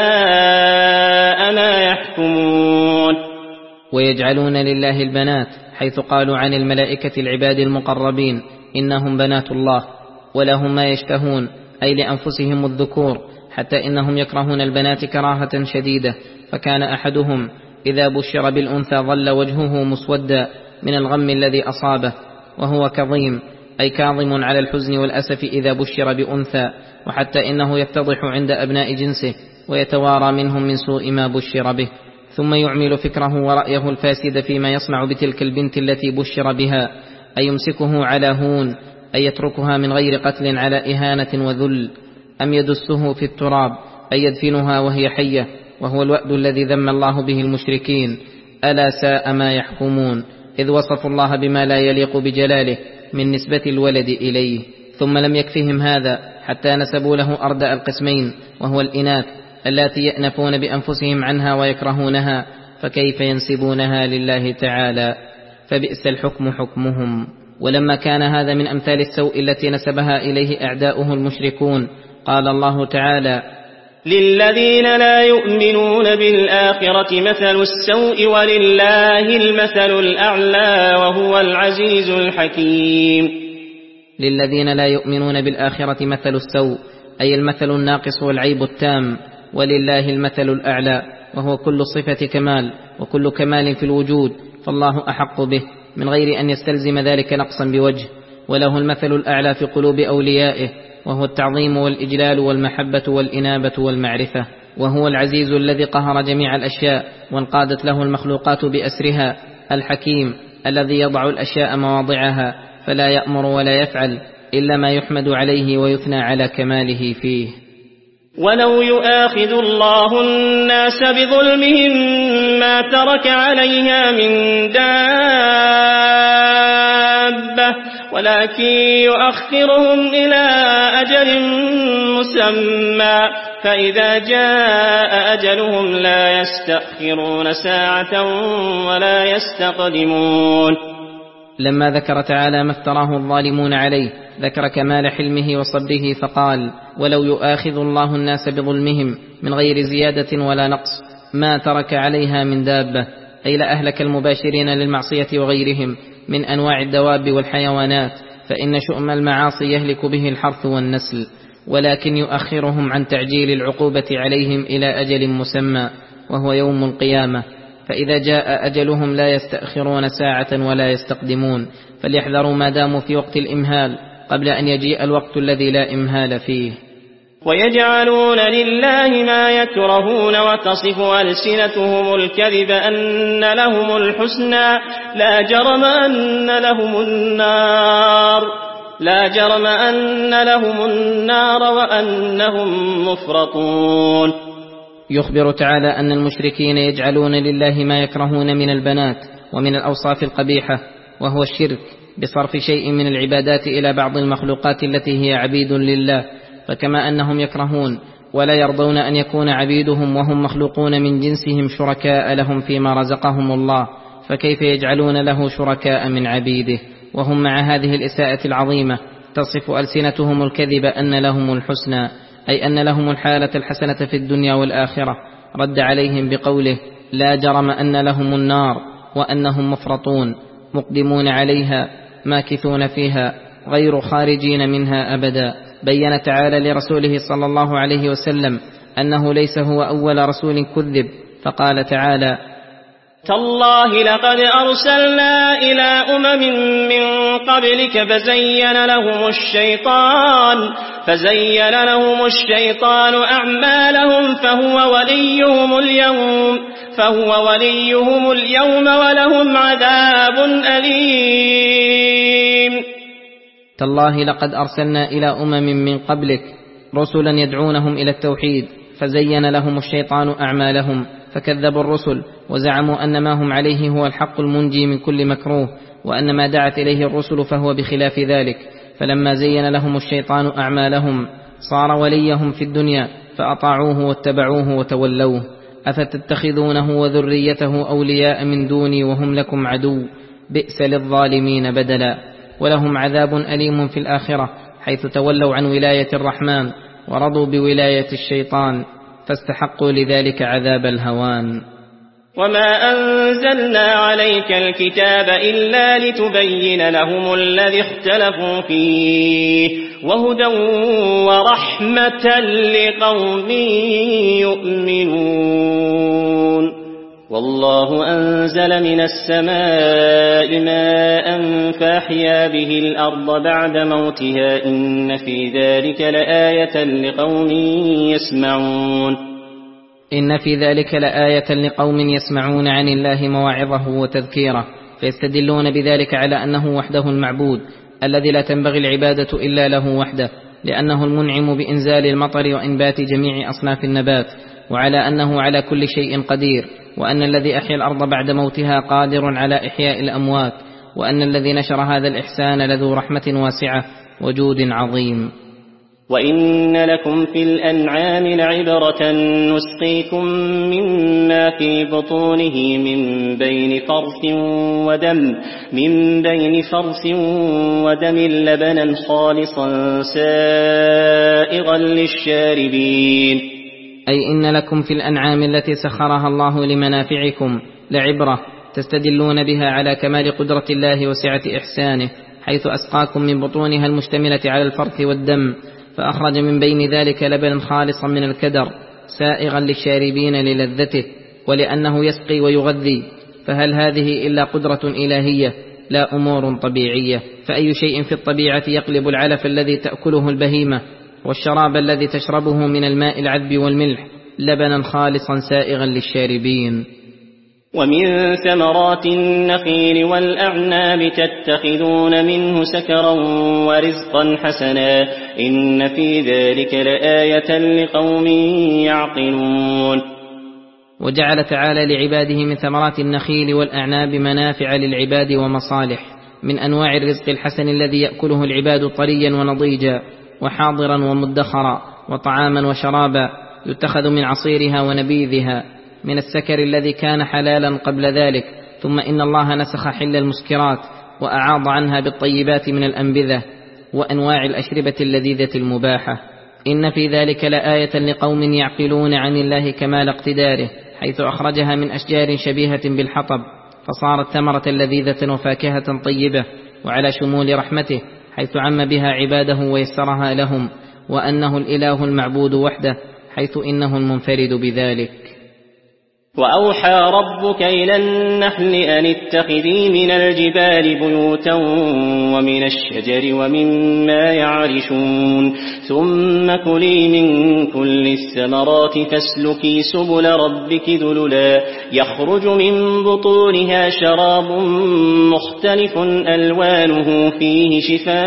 ساء ما يحكمون. ويجعلون لله البنات حيث قالوا عن الملائكة العباد المقربين إنهم بنات الله، ولهم ما يشتهون أي لأنفسهم الذكور، حتى إنهم يكرهون البنات كراهة شديدة. فكان أحدهم إذا بشر بالأنثى ظل وجهه مسودا من الغم الذي أصابه وهو كظيم أي كاظم على الحزن والأسف إذا بشر بأنثى، وحتى إنه يفتضح عند أبناء جنسه ويتوارى منهم من سوء ما بشر به، ثم يعمل فكره ورأيه الفاسد فيما يصنع بتلك البنت التي بشر بها، أي يمسكه على هون أي يتركها من غير قتل على إهانة وذل، أم يدسه في التراب أي يدفنها وهي حية، وهو الوأد الذي ذم الله به المشركين. ألا ساء ما يحكمون، إذ وصفوا الله بما لا يليق بجلاله من نسبة الولد إليه. ثم لم يكفهم هذا حتى نسبوا له أردأ القسمين، وهو الإناث التي يأنفون بأنفسهم عنها ويكرهونها، فكيف ينسبونها لله تعالى؟ فبئس الحكم حكمهم. ولما كان هذا من أمثال السوء التي نسبها إليه أعداؤه المشركون، قال الله تعالى: للذين لا يؤمنون بالآخرة مثل السوء ولله المثل الأعلى وهو العزيز الحكيم. للذين لا يؤمنون بالآخرة مثل السوء أي المثل الناقص والعيب التام، ولله المثل الأعلى وهو كل صفة كمال وكل كمال في الوجود، فالله أحق به من غير أن يستلزم ذلك نقصا بوجه. وله المثل الأعلى في قلوب أوليائه، وهو التعظيم والإجلال والمحبة والإنابة والمعرفة. وهو العزيز الذي قهر جميع الأشياء وانقادت له المخلوقات بأسرها، الحكيم الذي يضع الأشياء مواضعها فلا يأمر ولا يفعل إلا ما يحمد عليه ويثنى على كماله فيه. ولو يؤاخذ الله الناس بظلمهم ما ترك عليها من دابة ولكن يؤخرهم إلى أجل مسمى، فإذا جاء أجلهم لا يستأخرون ساعة ولا يستقدمون. لما ذكر تعالى ما افتراه الظالمون عليه ذكر كمال حلمه وصبره فقال: ولو يؤاخذ الله الناس بظلمهم من غير زيادة ولا نقص ما ترك عليها من دابة، أي لأهلك المباشرين للمعصية وغيرهم من أنواع الدواب والحيوانات، فإن شؤم المعاصي يهلك به الحرث والنسل، ولكن يؤخرهم عن تعجيل العقوبة عليهم إلى أجل مسمى وهو يوم القيامة، فإذا جاء أجلهم لا يستأخرون ساعة ولا يستقدمون، فليحذروا ما داموا في وقت الإمهال قبل أن يجيء الوقت الذي لا إمهال فيه. ويجعلون لله ما يكرهون وتصف ألسنتهم الكذب أن لهم الحسنى لا جرم أن لهم النار لا جرم أن لهم النار وأنهم مفرطون. يخبر تعالى أن المشركين يجعلون لله ما يكرهون من البنات ومن الأوصاف القبيحة، وهو الشرك بصرف شيء من العبادات إلى بعض المخلوقات التي هي عبيد لله. فكما أنهم يكرهون ولا يرضون أن يكون عبيدهم وهم مخلوقون من جنسهم شركاء لهم فيما رزقهم الله، فكيف يجعلون له شركاء من عبيده وهم مع هذه الإساءة العظيمة تصف ألسنتهم الكذب أن لهم الحسنى، أي أن لهم الحالة الحسنة في الدنيا والآخرة. رد عليهم بقوله: لا جرم أن لهم النار وأنهم مفرطون مقدمون عليها ماكثون فيها غير خارجين منها أبدا. بين تعالى لرسوله صلى الله عليه وسلم أنه ليس هو أول رسول كذب، فقال تعالى: تالله لقد أرسلنا إلى أمم من قبلك فزين لهم الشيطان فزين لهم الشيطان أعمالهم فهو وليهم اليوم فهو وليهم اليوم ولهم عذاب أليم. تالله لقد أرسلنا إلى أمم من قبلك رسلا يدعونهم إلى التوحيد فزين لهم الشيطان أعمالهم فكذبوا الرسل وزعموا أن ما هم عليه هو الحق المنجي من كل مكروه، وأن ما دعت إليه الرسل فهو بخلاف ذلك، فلما زين لهم الشيطان أعمالهم صار وليهم في الدنيا فأطاعوه واتبعوه وتولوه. أفتتخذونه وذريته أولياء من دوني وهم لكم عدو، بئس للظالمين بدلا. ولهم عذاب أليم في الآخرة حيث تولوا عن ولاية الرحمن ورضوا بولاية الشيطان، فاستحقوا لذلك عذاب الهوان. وما أنزلنا عليك الكتاب إلا لتبين لهم الذي اختلفوا فيه وهدى ورحمة لقوم يؤمنون. والله أنزل من السماء ماء فأحيا به الأرض بعد موتها، إن في ذلك لآية لقوم يسمعون. إن في ذلك لآية لقوم يسمعون عن الله مواعظه وتذكيره، فيستدلون بذلك على أنه وحده المعبود الذي لا تنبغي العبادة إلا له وحده، لأنه المنعم بإنزال المطر وإنبات جميع أصناف النبات، وعلى أنه على كل شيء قدير، وأن الذي أحيا الأرض بعد موتها قادر على إحياء الأموات، وأن الذي نشر هذا الإحسان لذو رحمة واسعة وجود عظيم. وإن لكم في الأنعام لعبرة نسقيكم مما في بطونه من بين فرث ودم من بين فرث ودم لبنا خالصا سائغا للشاربين. أي إن لكم في الأنعام التي سخرها الله لمنافعكم لعبرة تستدلون بها على كمال قدرة الله وسعة إحسانه، حيث أسقاكم من بطونها المشتملة على الفرث والدم، فأخرج من بين ذلك لبنا خالصا من الكدر سائغا للشاربين للذته، ولأنه يسقي ويغذي. فهل هذه إلا قدرة إلهية لا أمور طبيعية؟ فأي شيء في الطبيعة يقلب العلف الذي تأكله البهيمة والشراب الذي تشربه من الماء العذب والملح لبنا خالصا سائغا للشاربين. ومن ثمرات النخيل والأعناب تتخذون منه سكرا ورزقا حسنا، إن في ذلك لآية لقوم يعقلون. وجعل تعالى لعباده من ثمرات النخيل والأعناب منافع للعباد ومصالح، من أنواع الرزق الحسن الذي يأكله العباد طريا ونضيجا وحاضرا ومدخرا، وطعاما وشرابا يتخذ من عصيرها ونبيذها، من السكر الذي كان حلالا قبل ذلك، ثم إن الله نسخ حل المسكرات وأعاض عنها بالطيبات من الأنبذة وأنواع الأشربة اللذيذة المباحة. إن في ذلك لآية لقوم يعقلون عن الله كمال اقتداره، حيث أخرجها من أشجار شبيهة بالحطب فصارت ثمرة لذيذة وفاكهة طيبة، وعلى شمول رحمته حيث عم بها عباده ويسرها لهم، وأنه الإله المعبود وحده حيث إنه المنفرد بذلك. وأوحى ربك إلى النحل أن اتخذي من الجبال بيوتا ومن الشجر ومما يعرشون، ثم كلي من كل الثمرات فاسلكي سبل ربك ذللا يخرج من بطونها شراب مختلف ألوانه فيه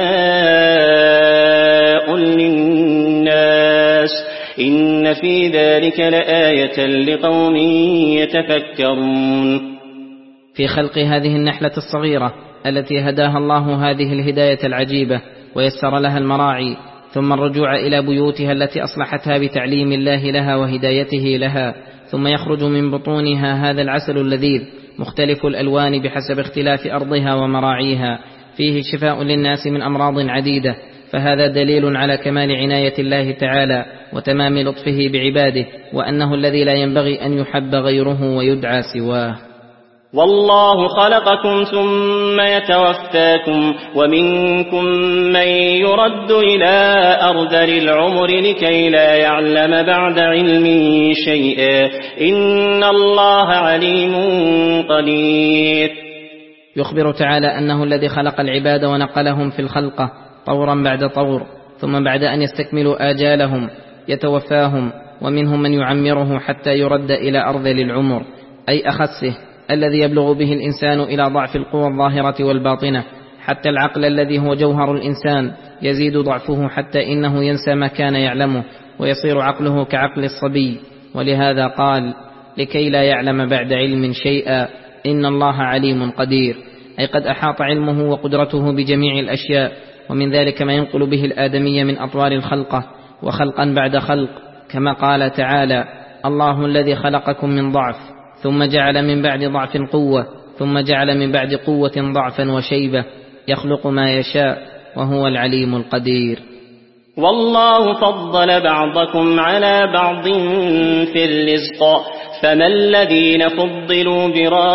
شفاء للناس، إن في ذلك لآية لقوم يتفكرون. في خلق هذه النحلة الصغيرة التي هداها الله هذه الهداية العجيبة ويسر لها المراعي، ثم الرجوع إلى بيوتها التي أصلحتها بتعليم الله لها وهدايته لها، ثم يخرج من بطونها هذا العسل اللذيذ مختلف الألوان بحسب اختلاف أرضها ومراعيها، فيه شفاء للناس من أمراض عديدة. فهذا دليل على كمال عناية الله تعالى وتمام لطفه بعباده، وأنه الذي لا ينبغي أن يحب غيره ويدعى سواه. والله خلقكم ثم يتوفاكم، ومنكم من يرد إلى أرذل العمر لكي لا يعلم بعد علم شيئا، إن الله عليم قدير. يخبر تعالى أنه الذي خلق العباد ونقلهم في الخلقة طورا بعد طور، ثم بعد أن يستكملوا آجالهم يتوفاهم، ومنهم من يعمره حتى يرد إلى أرذل العمر، أي أخسه الذي يبلغ به الإنسان إلى ضعف القوى الظاهرة والباطنة، حتى العقل الذي هو جوهر الإنسان يزيد ضعفه حتى إنه ينسى ما كان يعلمه ويصير عقله كعقل الصبي. ولهذا قال لكي لا يعلم بعد علم شيئا إن الله عليم قدير، أي قد أحاط علمه وقدرته بجميع الأشياء، ومن ذلك ما ينقل به الآدمية من أطوار الخلقة وخلقا بعد خلق، كما قال تعالى: الله الذي خلقكم من ضعف ثم جعل من بعد ضعف قوة ثم جعل من بعد قوة ضعفا وشيبة يخلق ما يشاء وهو العليم القدير. والله فضل بعضكم على بعض في الرزق، فما الذين فضلوا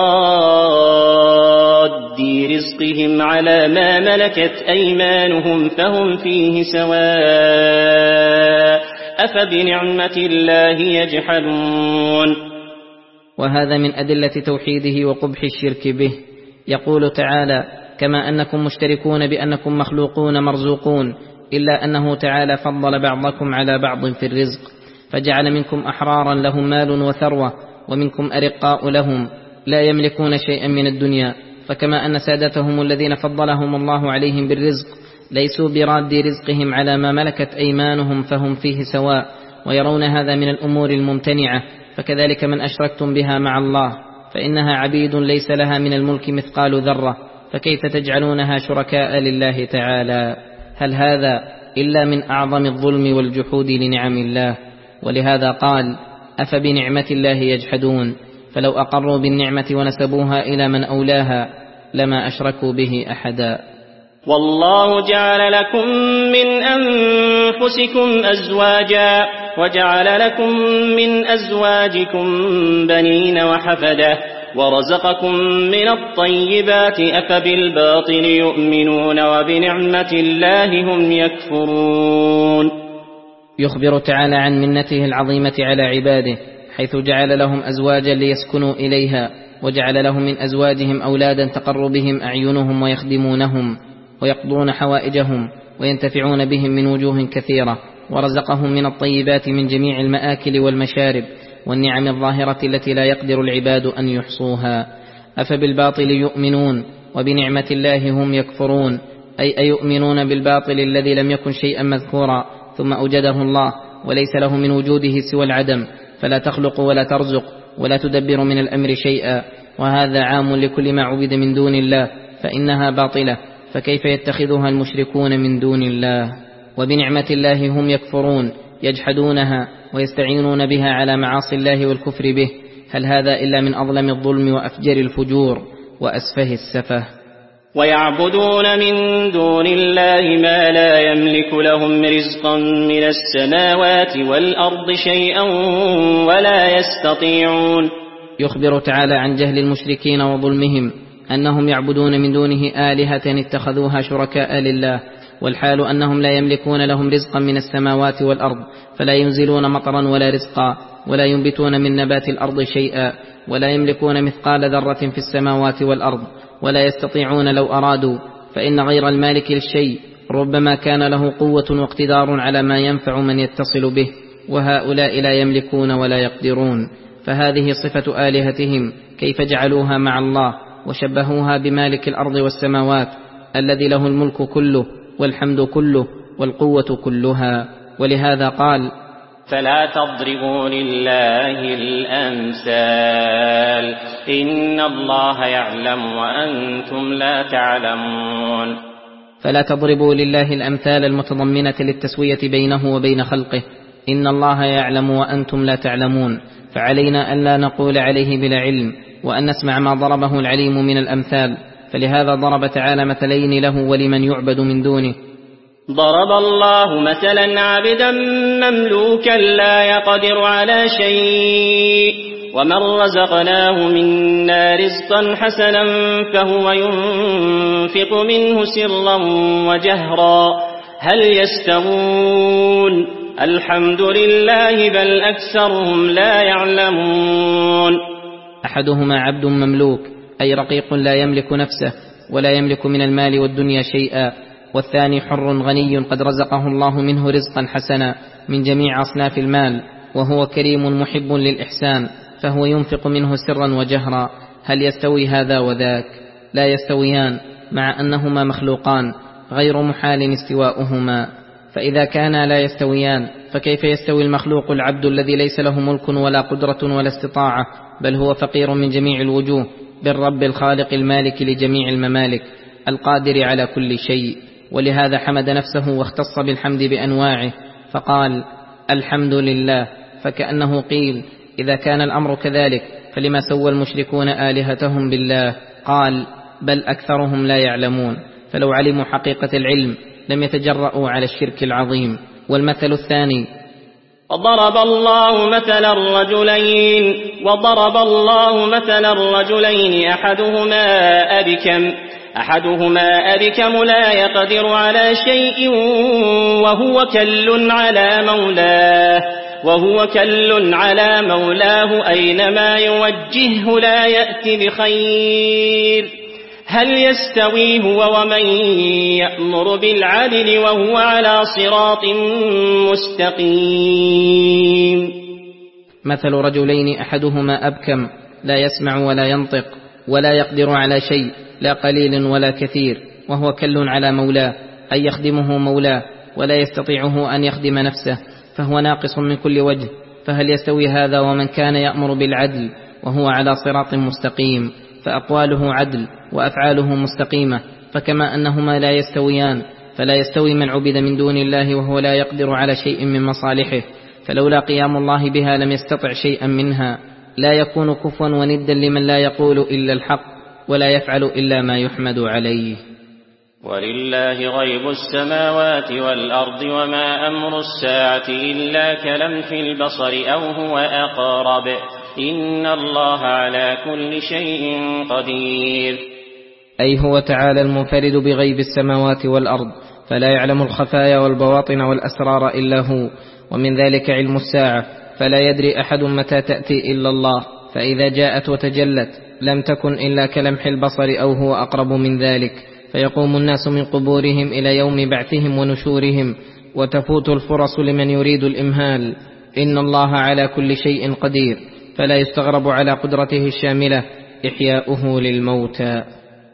براد رزقهم على ما ملكت أيمانهم فهم فيه سواء أفبنعمة الله يجحدون. وهذا من أدلة توحيده وقبح الشرك به. يقول تعالى: كما أنكم مشتركون بأنكم مخلوقون مرزوقون، إلا أنه تعالى فضل بعضكم على بعض في الرزق، فجعل منكم أحرارا لهم مال وثروة، ومنكم أرقاء لهم لا يملكون شيئا من الدنيا. فكما أن سادتهم الذين فضلهم الله عليهم بالرزق ليسوا براد رزقهم على ما ملكت أيمانهم فهم فيه سواء، ويرون هذا من الأمور الممتنعة، فكذلك من أشركتم بها مع الله فإنها عبيد ليس لها من الملك مثقال ذرة، فكيف تجعلونها شركاء لله تعالى؟ هل هذا إلا من أعظم الظلم والجحود لنعم الله؟ ولهذا قال: أفبنعمة الله يجحدون. فلو أقروا بالنعمة ونسبوها إلى من أولاها لما أشركوا به أحدا. والله جعل لكم من أنفسكم أزواجا وجعل لكم من أزواجكم بنين وحفدة ورزقكم من الطيبات، أفبالباطل يؤمنون وبنعمة الله هم يكفرون. يخبر تعالى عن منته العظيمة على عباده، حيث جعل لهم أزواجا ليسكنوا إليها، وجعل لهم من أزواجهم أولادا تقر بهم أعينهم ويخدمونهم ويقضون حوائجهم وينتفعون بهم من وجوه كثيرة، ورزقهم من الطيبات من جميع المآكل والمشارب والنعم الظاهرة التي لا يقدر العباد أن يحصوها. أفبالباطل يؤمنون وبنعمة الله هم يكفرون، أي أيؤمنون بالباطل الذي لم يكن شيئا مذكورا ثم أوجده الله وليس له من وجوده سوى العدم، فلا تخلق ولا ترزق ولا تدبر من الأمر شيئا، وهذا عام لكل ما عبد من دون الله، فإنها باطلة، فكيف يتخذها المشركون من دون الله؟ وبنعمة الله هم يكفرون، يجحدونها ويستعينون بها على معاصي الله والكفر به. هل هذا إلا من أظلم الظلم وأفجر الفجور وأسفه السفه؟ ويعبدون من دون الله ما لا يملك لهم رزقا من السماوات والأرض شيئا ولا يستطيعون. يخبر تعالى عن جهل المشركين وظلمهم، أنهم يعبدون من دونه آلهة اتخذوها شركاء لله، والحال أنهم لا يملكون لهم رزقا من السماوات والأرض، فلا ينزلون مطرا ولا رزقا، ولا ينبتون من نبات الأرض شيئا، ولا يملكون مثقال ذرة في السماوات والأرض، ولا يستطيعون لو أرادوا، فإن غير المالك للشيء ربما كان له قوة واقتدار على ما ينفع من يتصل به، وهؤلاء لا يملكون ولا يقدرون. فهذه صفة آلهتهم، كيف جعلوها مع الله وشبهوها بمالك الأرض والسماوات الذي له الملك كله والحمد كله والقوة كلها. ولهذا قال: فلا تضربوا لله الأمثال إن الله يعلم وأنتم لا تعلمون. فلا تضربوا لله الأمثال المتضمنة للتسوية بينه وبين خلقه، إن الله يعلم وأنتم لا تعلمون، فعلينا أن لا نقول عليه بلا علم، وأن نسمع ما ضربه العليم من الأمثال. فلهذا ضرب تعالى مثلين له ولمن يعبد من دونه. ضرب الله مثلا عبدا مملوكا لا يقدر على شيء، ومن رزقناه منا رزقا حسنا فهو ينفق منه سرا وجهرا هل يستوون؟ الحمد لله بل أكثرهم لا يعلمون. أحدهما عبد مملوك، أي رقيق لا يملك نفسه ولا يملك من المال والدنيا شيئا، والثاني حر غني قد رزقه الله منه رزقا حسنا من جميع أصناف المال، وهو كريم محب للإحسان، فهو ينفق منه سرا وجهرا. هل يستوي هذا وذاك؟ لا يستويان، مع أنهما مخلوقان غير محال استواؤهما. فإذا كانا لا يستويان، فكيف يستوي المخلوق العبد الذي ليس له ملك ولا قدرة ولا استطاعة، بل هو فقير من جميع الوجوه، بالرب الخالق المالك لجميع الممالك القادر على كل شيء؟ ولهذا حمد نفسه واختص بالحمد بأنواعه فقال الحمد لله، فكأنه قيل إذا كان الأمر كذلك فلما سوى المشركون آلهتهم بالله؟ قال بل أكثرهم لا يعلمون، فلو علموا حقيقة العلم لم يتجرؤوا على الشرك العظيم. والمثل الثاني وضرب الله مثلا الرجلين وضرب الله مثلا الرجلين أحدهما أبكم أحدهما أبكم لا يقدر على شيء وهو كل على مولاه وهو كل على مولاه أينما يوجهه لا يأتي بخير، هل يستوي هو ومن يأمر بالعدل وهو على صراط مستقيم؟ مثل رجلين أحدهما أبكم لا يسمع ولا ينطق ولا يقدر على شيء لا قليل ولا كثير، وهو كل على مولاه أي يخدمه مولاه ولا يستطيعه أن يخدم نفسه، فهو ناقص من كل وجه، فهل يستوي هذا ومن كان يأمر بالعدل وهو على صراط مستقيم؟ فأقواله عدل وأفعاله مستقيمة، فكما أنهما لا يستويان فلا يستوي من عبد من دون الله وهو لا يقدر على شيء من مصالحه، فلولا قيام الله بها لم يستطع شيئا منها، لا يكون كفوا وندا لمن لا يقول إلا الحق ولا يفعل إلا ما يحمد عليه. ولله غيب السماوات والأرض وما أمر الساعة إلا كلمح البصر أو هو أقرب إن الله على كل شيء قدير. أي هو تعالى المنفرد بغيب السماوات والأرض، فلا يعلم الخفايا والبواطن والأسرار إلا هو، ومن ذلك علم الساعة، فلا يدري أحد متى تأتي إلا الله، فإذا جاءت وتجلت لم تكن إلا كلمح البصر أو هو أقرب من ذلك، فيقوم الناس من قبورهم إلى يوم بعثهم ونشورهم، وتفوت الفرص لمن يريد الإمهال. إن الله على كل شيء قدير، فلا يستغرب على قدرته الشاملة إحياؤه للموتى.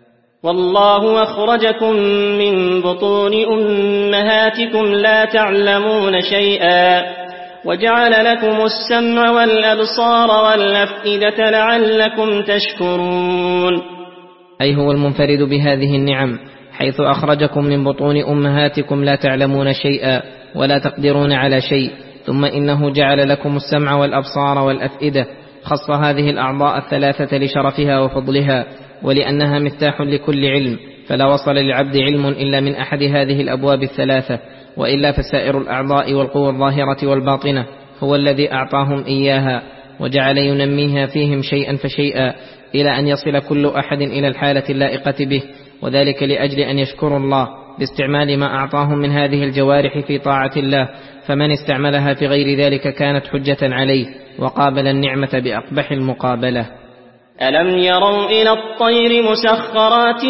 والله أخرجكم من بطون أمهاتكم لا تعلمون شيئا وجعل لكم السمع والأبصار والأفئدة لعلكم تشكرون. أي هو المنفرد بهذه النعم، حيث أخرجكم من بطون أمهاتكم لا تعلمون شيئا ولا تقدرون على شيء، ثم إنه جعل لكم السمع والأبصار والأفئدة، خص هذه الأعضاء الثلاثة لشرفها وفضلها ولأنها مفتاح لكل علم، فلا وصل للعبد علم إلا من أحد هذه الأبواب الثلاثة، وإلا فسائر الأعضاء والقوى الظاهرة والباطنة هو الذي أعطاهم إياها وجعل ينميها فيهم شيئا فشيئا إلى أن يصل كل أحد إلى الحالة اللائقة به، وذلك لأجل أن يشكروا الله باستعمال ما أعطاهم من هذه الجوارح في طاعة الله، فمن استعملها في غير ذلك كانت حجة عليه وقابل النعمة بأقبح المقابلة. ألم يروا إلى الطير مسخرات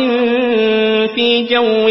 في جو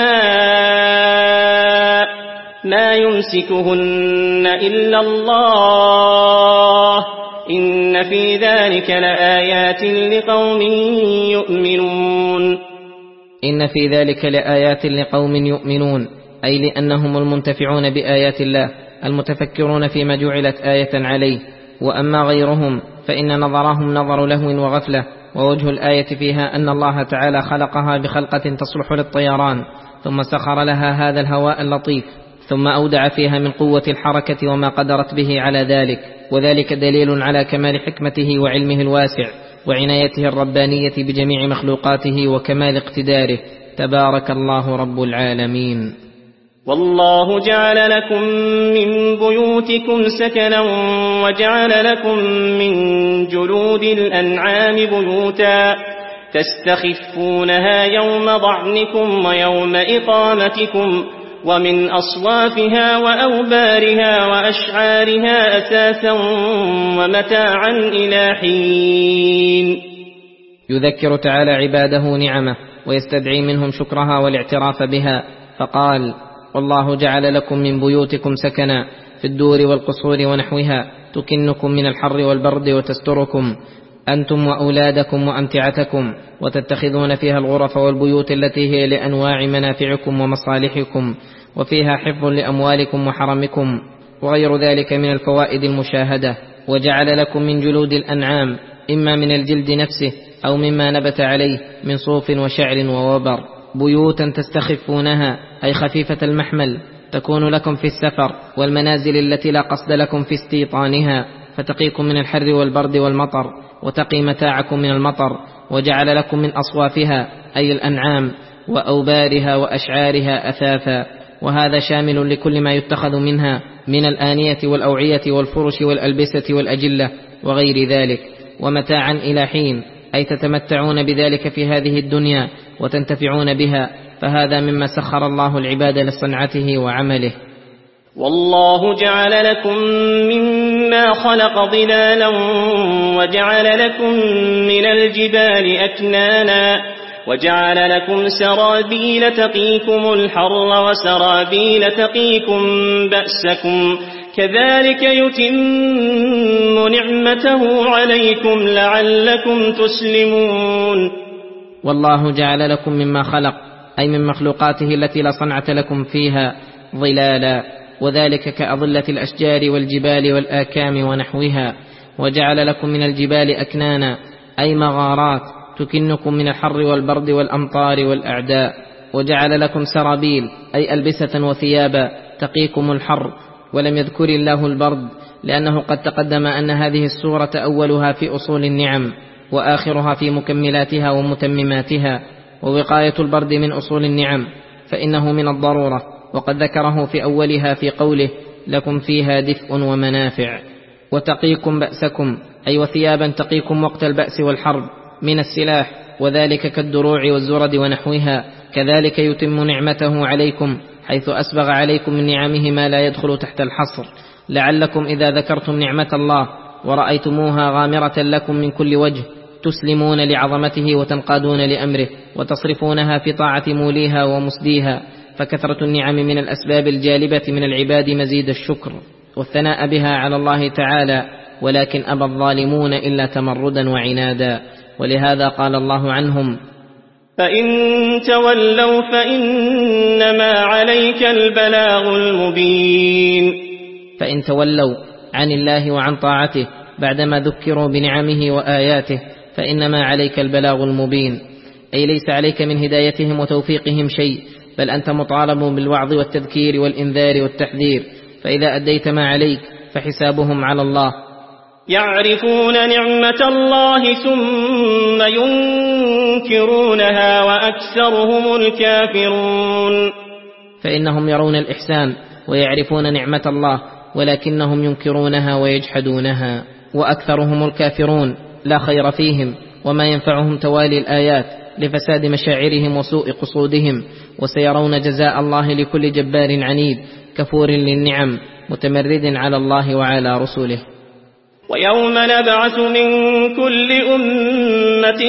السماء ما يمسكهن إلا الله إن في ذلك لآيات لقوم يؤمنون. إن في ذلك لآيات لقوم يؤمنون، أي لأنهم المنتفعون بآيات الله المتفكرون فيما جعلت آية عليه، وأما غيرهم فإن نظرهم نظر لهو وغفلة، ووجه الآية فيها أن الله تعالى خلقها بخلقة تصلح للطيران، ثم سخر لها هذا الهواء اللطيف، ثم أودع فيها من قوة الحركة وما قدرت به على ذلك، وذلك دليل على كمال حكمته وعلمه الواسع وعنايته الربانية بجميع مخلوقاته وكمال اقتداره. تبارك الله رب العالمين. والله جعل لكم من بيوتكم سكنا وجعل لكم من جلود الأنعام بيوتا تستخفونها يوم ضعنكم ويوم إقامتكم، ومن أصوافها وأوبارها وأشعارها أثاثا ومتاعا إلى حين. يذكر تعالى عباده نعمه ويستدعي منهم شكرها والاعتراف بها، فقال: والله جعل لكم من بيوتكم سكنا في الدور والقصور ونحوها تكنكم من الحر والبرد وتستركم أنتم وأولادكم وأمتعتكم، وتتخذون فيها الغرف والبيوت التي هي لأنواع منافعكم ومصالحكم، وفيها حفظ لأموالكم وحرمكم وغير ذلك من الفوائد المشاهدة. وجعل لكم من جلود الأنعام إما من الجلد نفسه أو مما نبت عليه من صوف وشعر ووبر، بيوتا تستخفونها أي خفيفة المحمل تكون لكم في السفر، والمنازل التي لا قصد لكم في استيطانها، فتقيكم من الحر والبرد والمطر، وتقي متاعكم من المطر. وجعل لكم من أصوافها أي الأنعام وأوبارها وأشعارها أثاثا، وهذا شامل لكل ما يتخذ منها من الآنية والأوعية والفرش والألبسة والأجلة وغير ذلك، ومتاعا إلى حين، أي تتمتعون بذلك في هذه الدنيا وتنتفعون بها، فهذا مما سخر الله العباد لصنعته وعمله. والله جعل لكم مما خلق ظلالا وجعل لكم من الجبال أكنانا وجعل لكم سرابيل تقيكم الحر وسرابيل تقيكم بأسكم كذلك يتم نعمته عليكم لعلكم تسلمون. والله جعل لكم مما خلق أي من مخلوقاته التي لا صنعة لكم فيها ظلالا، وذلك كأظلة الأشجار والجبال والآكام ونحوها. وجعل لكم من الجبال أكنانا أي مغارات تكنكم من الحر والبرد والأمطار والأعداء. وجعل لكم سرابيل أي ألبسة وثيابا تقيكم الحر، ولم يذكر الله البرد لأنه قد تقدم أن هذه السورة أولها في أصول النعم وآخرها في مكملاتها ومتمماتها، ووقاية البرد من أصول النعم فإنه من الضرورة، وقد ذكره في أولها في قوله لكم فيها دفء ومنافع. وتقيكم بأسكم أي وثيابا تقيكم وقت البأس والحرب من السلاح، وذلك كالدروع والزرد ونحوها. كذلك يتم نعمته عليكم حيث أسبغ عليكم من نعمه ما لا يدخل تحت الحصر، لعلكم إذا ذكرتم نعمة الله ورأيتموها غامرة لكم من كل وجه تسلمون لعظمته وتنقادون لأمره وتصرفونها في طاعة موليها ومسديها. فكثرة النعم من الأسباب الجالبة من العباد مزيد الشكر والثناء بها على الله تعالى، ولكن أبى الظالمون إلا تمردا وعنادا. ولهذا قال الله عنهم فإن تولوا فإنما عليك البلاغ المبين. فإن تولوا عن الله وعن طاعته بعدما ذكروا بنعمه وآياته فإنما عليك البلاغ المبين، أي ليس عليك من هدايتهم وتوفيقهم شيء، بل أنت مطالب بالوعظ والتذكير والإنذار والتحذير، فإذا أديت ما عليك فحسابهم على الله. يعرفون نعمة الله ثم ينكرونها وأكثرهم الكافرون. فإنهم يرون الإحسان ويعرفون نعمة الله ولكنهم ينكرونها ويجحدونها، وأكثرهم الكافرون لا خير فيهم وما ينفعهم توالي الآيات لفساد مشاعرهم وسوء قصودهم، وسيرون جزاء الله لكل جبار عنيد كفور للنعم متمرد على الله وعلى رسله. ويوم نبعث من كل أمة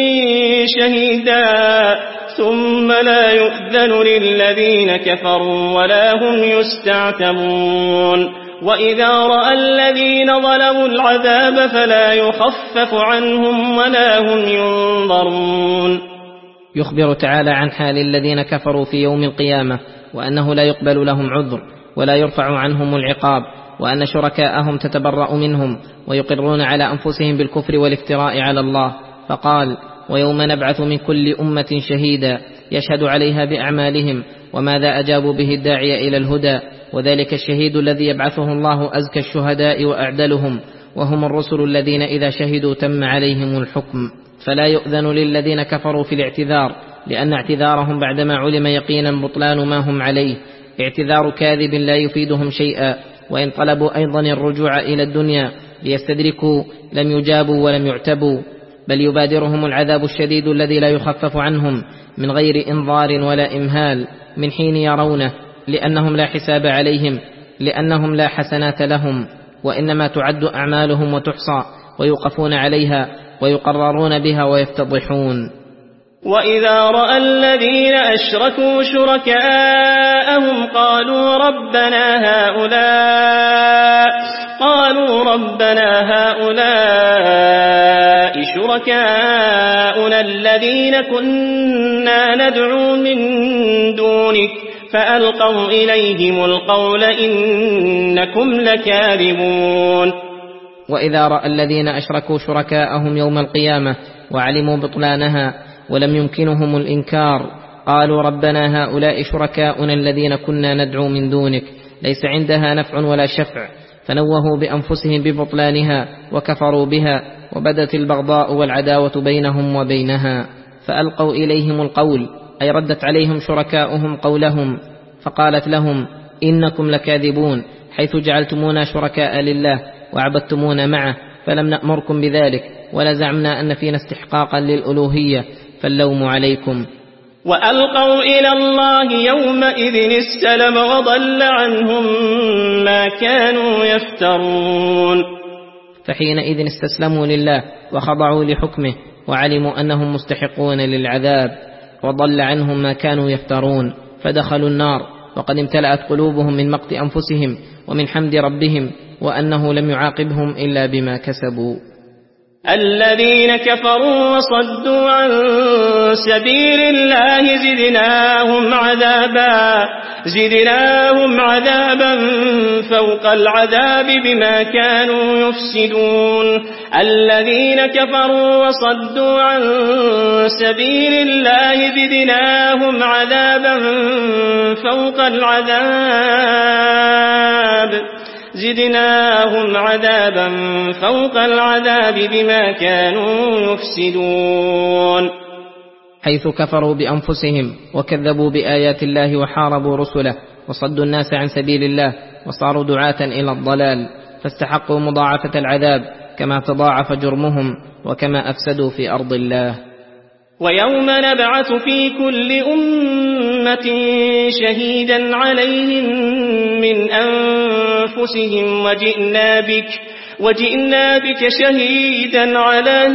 شهيدا ثم لا يؤذن للذين كفروا ولا هم يستعتبون. وإذا رأى الذين ظلموا العذاب فلا يخفف عنهم ولا هم ينظرون. يخبر تعالى عن حال الذين كفروا في يوم القيامة، وأنه لا يقبل لهم عذر ولا يرفع عنهم العقاب، وأن شركاءهم تتبرأ منهم ويقرون على أنفسهم بالكفر والافتراء على الله. فقال ويوم نبعث من كل أمة شهيدا يشهد عليها بأعمالهم وماذا أجابوا به الداعي إلى الهدى، وذلك الشهيد الذي يبعثه الله أزكى الشهداء وأعدلهم، وهم الرسل الذين إذا شهدوا تم عليهم الحكم. فلا يؤذن للذين كفروا في الاعتذار، لأن اعتذارهم بعدما علم يقينا بطلان ما هم عليه اعتذار كاذب لا يفيدهم شيئا، وإن طلبوا أيضا الرجوع إلى الدنيا ليستدركوا لم يجابوا ولم يعتبوا، بل يبادرهم العذاب الشديد الذي لا يخفف عنهم من غير إنظار ولا إمهال من حين يرونه، لأنهم لا حساب عليهم، لأنهم لا حسنات لهم، وإنما تعد أعمالهم وتحصى ويوقفون عليها ويقررون بها ويفتضحون. وإذا رأى الذين أشركوا شركاءهم قالوا ربنا هؤلاء قالوا ربنا هؤلاء شركاؤنا الذين كنا ندعو من دونك فألقوا إليهم القول إنكم لكاذبون. وإذا رأى الذين أشركوا شركاءهم يوم القيامة وعلموا بطلانها ولم يمكنهم الإنكار فقالوا ربنا هؤلاء شركاؤنا الذين كنا ندعو من دونك ليس عندها نفع ولا شفع، فنوهوا بأنفسهم ببطلانها وكفروا بها، وبدت البغضاء والعداوة بينهم وبينها. فألقوا إليهم القول، أي ردت عليهم شركاؤهم قولهم، فقالت لهم إنكم لكاذبون، حيث جعلتمونا شركاء لله وعبدتمونا معه، فلم نأمركم بذلك ولا زعمنا أن فينا استحقاقا للألوهية، فاللوم عليكم. وألقوا إلى الله يومئذ السلم وضل عنهم ما كانوا يفترون. فحينئذ استسلموا لله وخضعوا لحكمه، وعلموا أنهم مستحقون للعذاب، وضل عنهم ما كانوا يفترون، فدخلوا النار وقد امتلأت قلوبهم من مقت أنفسهم ومن حمد ربهم، وأنه لم يعاقبهم إلا بما كسبوا. الذين كفروا وصدوا عن سبيل الله زدناهم عذابا زدناهم عذابا فوق العذاب بما كانوا يفسدون. الذين كفروا وصدوا عن سبيل الله زدناهم عذابا فوق العذاب زدناهم عذابا فوق العذاب بما كانوا يفسدون. حيث كفروا بأنفسهم وكذبوا بآيات الله وحاربوا رسله وصدوا الناس عن سبيل الله وصاروا دعاة إلى الضلال، فاستحقوا مضاعفة العذاب كما تضاعف جرمهم وكما أفسدوا في أرض الله. ويوم نبعث في كل أمة شهيدا عليهم من أنفسهم وجئنا بك وجئنا بك شهيدا على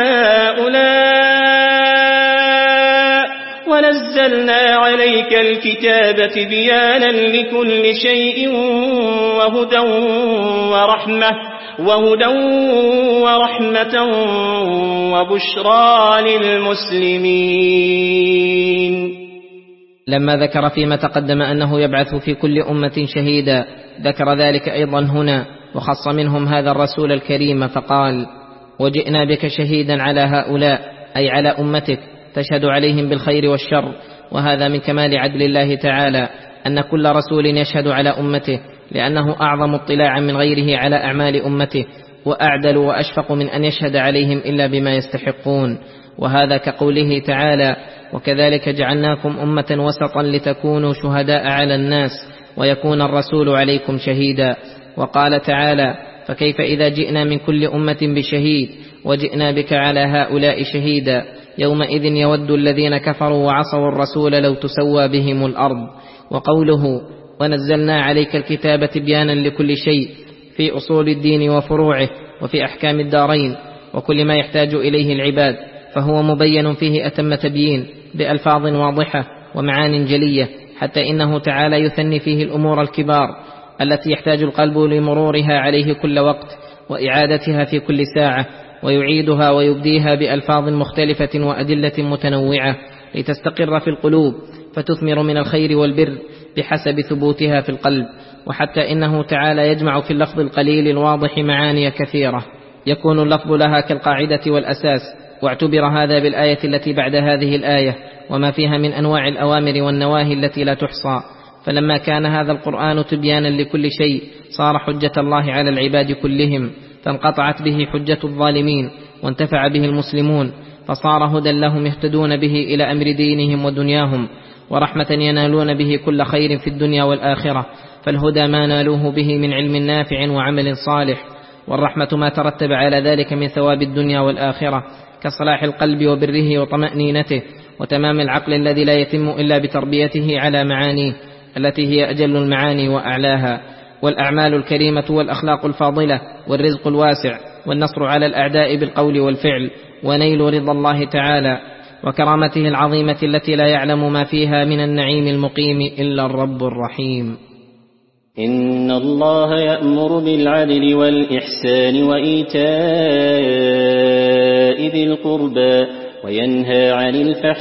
هؤلاء ونزلنا عليك الكتاب تبيانا لكل شيء وهدى ورحمة وهدى ورحمة وبشرى للمسلمين. لما ذكر فيما تقدم أنه يبعث في كل أمة شهيدا، ذكر ذلك أيضا هنا وخص منهم هذا الرسول الكريم، فقال وجئنا بك شهيدا على هؤلاء، أي على أمتك، تشهد عليهم بالخير والشر. وهذا من كمال عدل الله تعالى أن كل رسول يشهد على أمته، لأنه أعظم اطلاعا من غيره على أعمال أمته، وأعدل وأشفق من أن يشهد عليهم إلا بما يستحقون. وهذا كقوله تعالى وكذلك جعلناكم أمة وسطا لتكونوا شهداء على الناس ويكون الرسول عليكم شهيدا. وقال تعالى فكيف إذا جئنا من كل أمة بشهيد وجئنا بك على هؤلاء شهيدا يومئذ يود الذين كفروا وعصوا الرسول لو تسوى بهم الأرض. وقوله ونزلنا عليك الكتاب تبيانا لكل شيء في أصول الدين وفروعه وفي أحكام الدارين وكل ما يحتاج إليه العباد، فهو مبين فيه أتم تبيين بألفاظ واضحة ومعان جلية، حتى إنه تعالى يثني فيه الأمور الكبار التي يحتاج القلب لمرورها عليه كل وقت وإعادتها في كل ساعة، ويعيدها ويبديها بألفاظ مختلفة وأدلة متنوعة لتستقر في القلوب فتثمر من الخير والبر بحسب ثبوتها في القلب. وحتى إنه تعالى يجمع في اللفظ القليل الواضح معاني كثيرة يكون اللفظ لها كالقاعدة والأساس. واعتبر هذا بالآية التي بعد هذه الآية وما فيها من أنواع الأوامر والنواهي التي لا تحصى. فلما كان هذا القرآن تبيانا لكل شيء صار حجة الله على العباد كلهم، فانقطعت به حجة الظالمين وانتفع به المسلمون، فصار هدى لهم يهتدون به إلى أمر دينهم ودنياهم، ورحمة ينالون به كل خير في الدنيا والآخرة. فالهدى ما نالوه به من علم نافع وعمل صالح، والرحمة ما ترتب على ذلك من ثواب الدنيا والآخرة كصلاح القلب وبره وطمأنينته وتمام العقل الذي لا يتم إلا بتربيته على معانيه التي هي أجل المعاني وأعلاها، والأعمال الكريمة والأخلاق الفاضلة والرزق الواسع والنصر على الأعداء بالقول والفعل ونيل رضا الله تعالى وكرامته العظيمة التي لا يعلم ما فيها من النعيم المقيم إلا الرب الرحيم. إن الله يأمر بالعدل والإحسان وإيتاء ذي القربى وينهى عن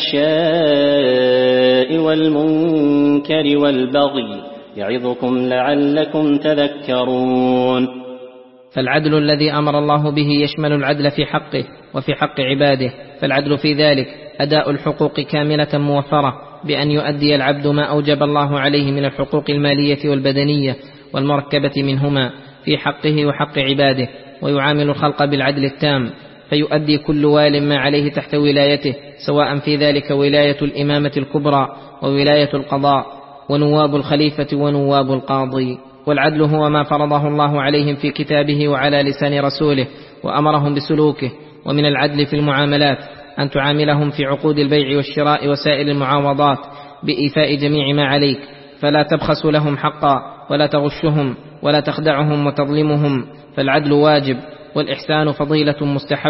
الفحشاء والمنكر والبغي يعظكم لعلكم تذكرون. فالعدل الذي أمر الله به يشمل العدل في حقه وفي حق عباده، فالعدل في ذلك أداء الحقوق كاملة موفرة بأن يؤدي العبد ما أوجب الله عليه من الحقوق المالية والبدنية والمركبة منهما في حقه وحق عباده، ويعامل الخلق بالعدل التام، فيؤدي كل وال ما عليه تحت ولايته، سواء في ذلك ولاية الإمامة الكبرى وولاية القضاء ونواب الخليفة ونواب القاضي. والعدل هو ما فرضه الله عليهم في كتابه وعلى لسان رسوله وأمرهم بسلوكه. ومن العدل في المعاملات أن تعاملهم في عقود البيع والشراء وسائر المعاوضات بإيفاء جميع ما عليك، فلا تبخس لهم حقا ولا تغشهم ولا تخدعهم وتظلمهم، فالعدل واجب والإحسان فضيلة مستحب،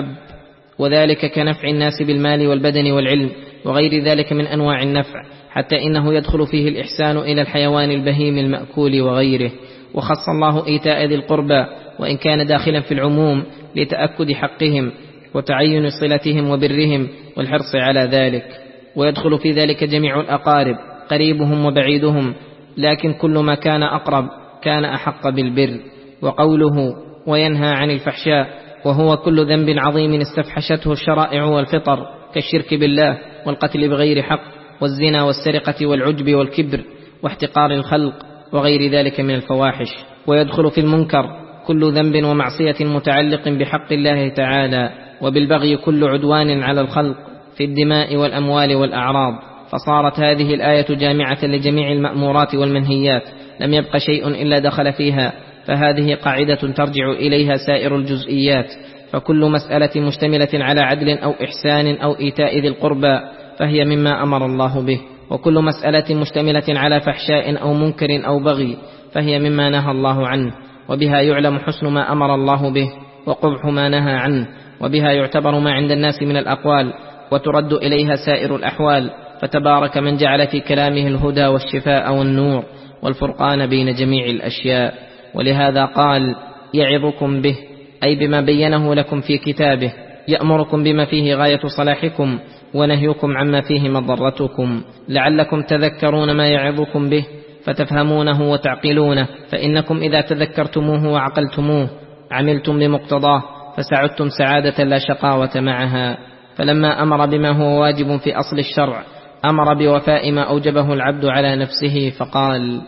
وذلك كنفع الناس بالمال والبدن والعلم وغير ذلك من أنواع النفع، حتى إنه يدخل فيه الإحسان إلى الحيوان البهيم المأكول وغيره. وخص الله إيتاء ذي القربى وإن كان داخلا في العموم لتأكد حقهم وتعين صلتهم وبرهم والحرص على ذلك، ويدخل في ذلك جميع الأقارب قريبهم وبعيدهم، لكن كل ما كان أقرب كان أحق بالبر. وقوله وينهى عن الفحشاء، وهو كل ذنب عظيم استفحشته الشرائع والفطر كالشرك بالله والقتل بغير حق والزنا والسرقة والعجب والكبر واحتقار الخلق وغير ذلك من الفواحش. ويدخل في المنكر كل ذنب ومعصية متعلق بحق الله تعالى، وبالبغي كل عدوان على الخلق في الدماء والأموال والأعراض. فصارت هذه الآية جامعة لجميع المأمورات والمنهيات، لم يبق شيء إلا دخل فيها، فهذه قاعدة ترجع إليها سائر الجزئيات. فكل مسألة مشتملة على عدل أو إحسان أو إيتاء ذي القربى فهي مما أمر الله به، وكل مسألة مشتملة على فحشاء أو منكر أو بغي فهي مما نهى الله عنه، وبها يعلم حسن ما أمر الله به وقبح ما نهى عنه، وبها يعتبر ما عند الناس من الأقوال وترد إليها سائر الأحوال. فتبارك من جعل في كلامه الهدى والشفاء والنور والفرقان بين جميع الأشياء. ولهذا قال يعظكم به، أي بما بينه لكم في كتابه، يأمركم بما فيه غاية صلاحكم ونهيكم عما فيه مضرتكم، لعلكم تذكرون ما يعظكم به فتفهمونه وتعقلونه، فإنكم إذا تذكرتموه وعقلتموه عملتم بمقتضاه فسعدتم سعادة لا شقاوة معها. فلما أمر بما هو واجب في أصل الشرع أمر بوفاء ما أوجبه العبد على نفسه، فقال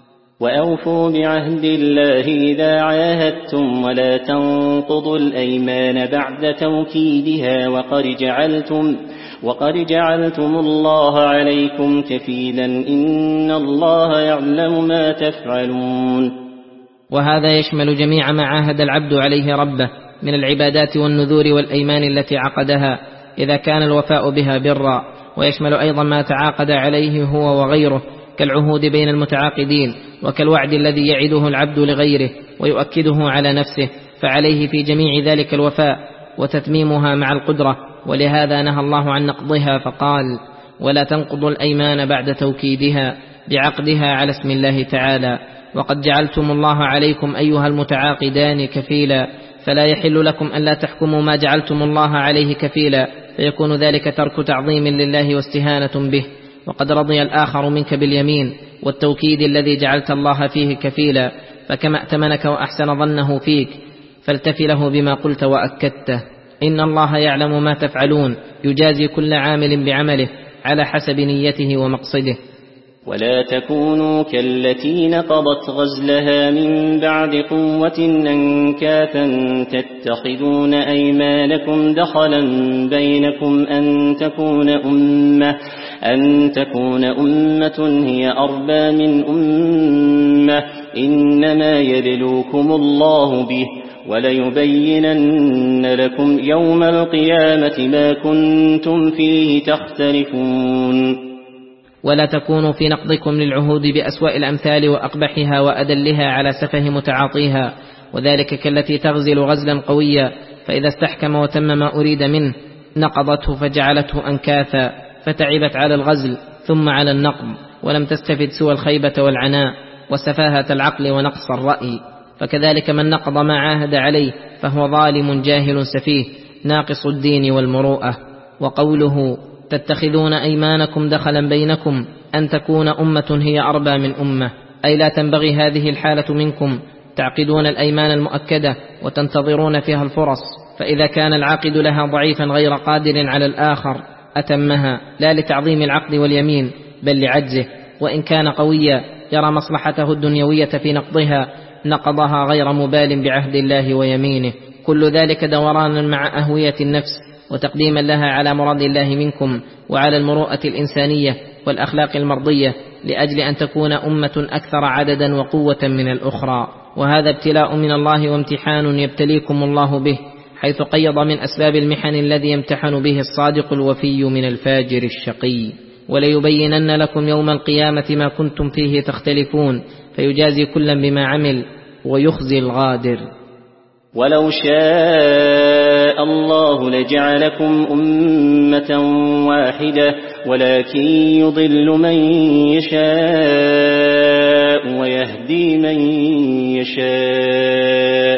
وأوفوا بعهد الله إذا عاهدتم ولا تنقضوا الأيمان بعد توكيدها وقد جعلتم, وقد جعلتم الله عليكم كفيلا إن الله يعلم ما تفعلون. وهذا يشمل جميع ما عاهد العبد عليه ربه من العبادات والنذور والأيمان التي عقدها إذا كان الوفاء بها برا، ويشمل أيضا ما تعاقد عليه هو وغيره كالعهود بين المتعاقدين، وكالوعد الذي يعده العبد لغيره ويؤكده على نفسه، فعليه في جميع ذلك الوفاء وتتميمها مع القدرة. ولهذا نهى الله عن نقضها فقال ولا تنقضوا الأيمان بعد توكيدها بعقدها على اسم الله تعالى، وقد جعلتم الله عليكم أيها المتعاقدان كفيلا، فلا يحل لكم أن لا تحكموا ما جعلتم الله عليه كفيلا، فيكون ذلك ترك تعظيم لله واستهانة به. وقد رضي الآخر منك باليمين والتوكيد الذي جعلت الله فيه كفيلا، فكما ائتمنك وأحسن ظنه فيك فالتفي له بما قلت وأكدته. إن الله يعلم ما تفعلون، يجازي كل عامل بعمله على حسب نيته ومقصده. ولا تكونوا كالتي نقضت غزلها من بعد قوة أنكاثا تتخذون أيمانكم دخلا بينكم أن تكون أمة أن تكون أمة هي أربى من أمة، إنما يبلوكم الله به وليبينن لكم يوم القيامة ما كنتم فيه تختلفون. ولا تكونوا في نقضكم للعهود بأسوأ الأمثال وأقبحها وأدلها على سفه متعاطيها، وذلك كالتي تغزل غزلا قويا فإذا استحكم وتم ما أريد منه نقضته فجعلته أنكاثا، فتعبت على الغزل ثم على النقض، ولم تستفد سوى الخيبة والعناء وسفاهة العقل ونقص الرأي. فكذلك من نقض ما عاهد عليه فهو ظالم جاهل سفيه ناقص الدين والمروءة. وقوله تتخذون أيمانكم دخلا بينكم أن تكون أمة هي أربى من أمة، أي لا تنبغي هذه الحالة منكم، تعقدون الأيمان المؤكدة وتنتظرون فيها الفرص، فإذا كان العاقد لها ضعيفا غير قادر على الآخر أتمها، لا لتعظيم العقد واليمين بل لعجزه، وإن كان قويا يرى مصلحته الدنيوية في نقضها نقضها غير مبال بعهد الله ويمينه. كل ذلك دورانا مع أهوية النفس وتقديما لها على مراد الله منكم وعلى المروءة الإنسانية والأخلاق المرضية، لأجل أن تكون أمة أكثر عددا وقوة من الأخرى. وهذا ابتلاء من الله وامتحان يبتليكم الله به، حيث قيض من أسباب المحن الذي يمتحن به الصادق الوفي من الفاجر الشقي. وليبينن لكم يوم القيامة ما كنتم فيه تختلفون، فيجازي كلا بما عمل ويخزي الغادر. ولو شاء الله لجعلكم أمة واحدة، ولكن يضل من يشاء ويهدي من يشاء،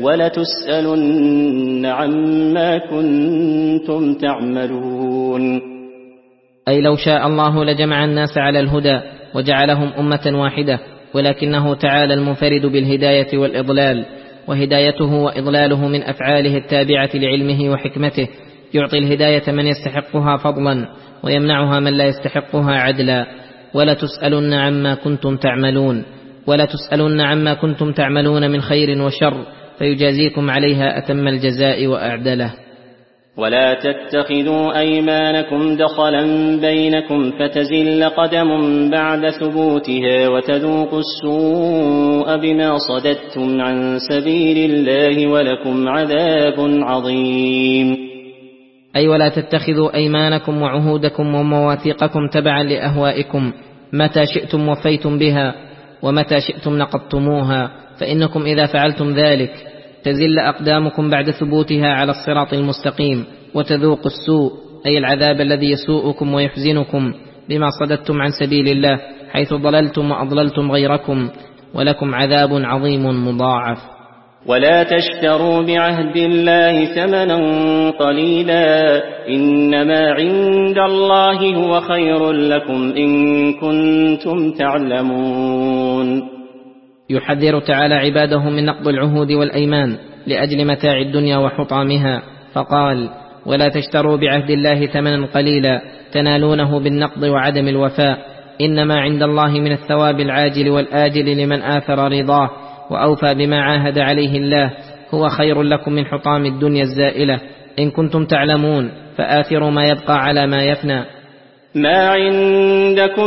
ولتسألن عما كنتم تعملون. أي لو شاء الله لجمع الناس على الهدى وجعلهم أمة واحدة، ولكنه تعالى المنفرد بالهداية والإضلال، وهدايته وإضلاله من أفعاله التابعة لعلمه وحكمته، يعطي الهداية من يستحقها فضلا ويمنعها من لا يستحقها عدلا. ولا تسألن عما كنتم تعملون، ولا تسألن عما كنتم تعملون من خير وشر، فيجازيكم عليها أتم الجزاء وأعدله. ولا تتخذوا أيمانكم دخلا بينكم فتزل قدم بعد ثبوتها وتذوقوا السوء بما صددتم عن سبيل الله ولكم عذاب عظيم. أي ولا تتخذوا أيمانكم وعهودكم ومواثيقكم تبعا لأهوائكم، متى شئتم وفيتم بها ومتى شئتم نقضتموها، فإنكم إذا فعلتم ذلك تزل أقدامكم بعد ثبوتها على الصراط المستقيم، وتذوق السوء أي العذاب الذي يسوءكم ويحزنكم بما صددتم عن سبيل الله، حيث ضللتم وأضللتم غيركم، ولكم عذاب عظيم مضاعف. ولا تشتروا بعهد الله ثمنا قليلا، إنما عند الله هو خير لكم إن كنتم تعلمون. يحذر تعالى عباده من نقض العهود والأيمان لأجل متاع الدنيا وحطامها، فقال: ولا تشتروا بعهد الله ثمنا قليلا تنالونه بالنقض وعدم الوفاء، إنما عند الله من الثواب العاجل والآجل لمن آثر رضاه وأوفى بما عاهد عليه الله هو خير لكم من حطام الدنيا الزائلة إن كنتم تعلمون، فآثروا ما يبقى على ما يفنى. ما عندكم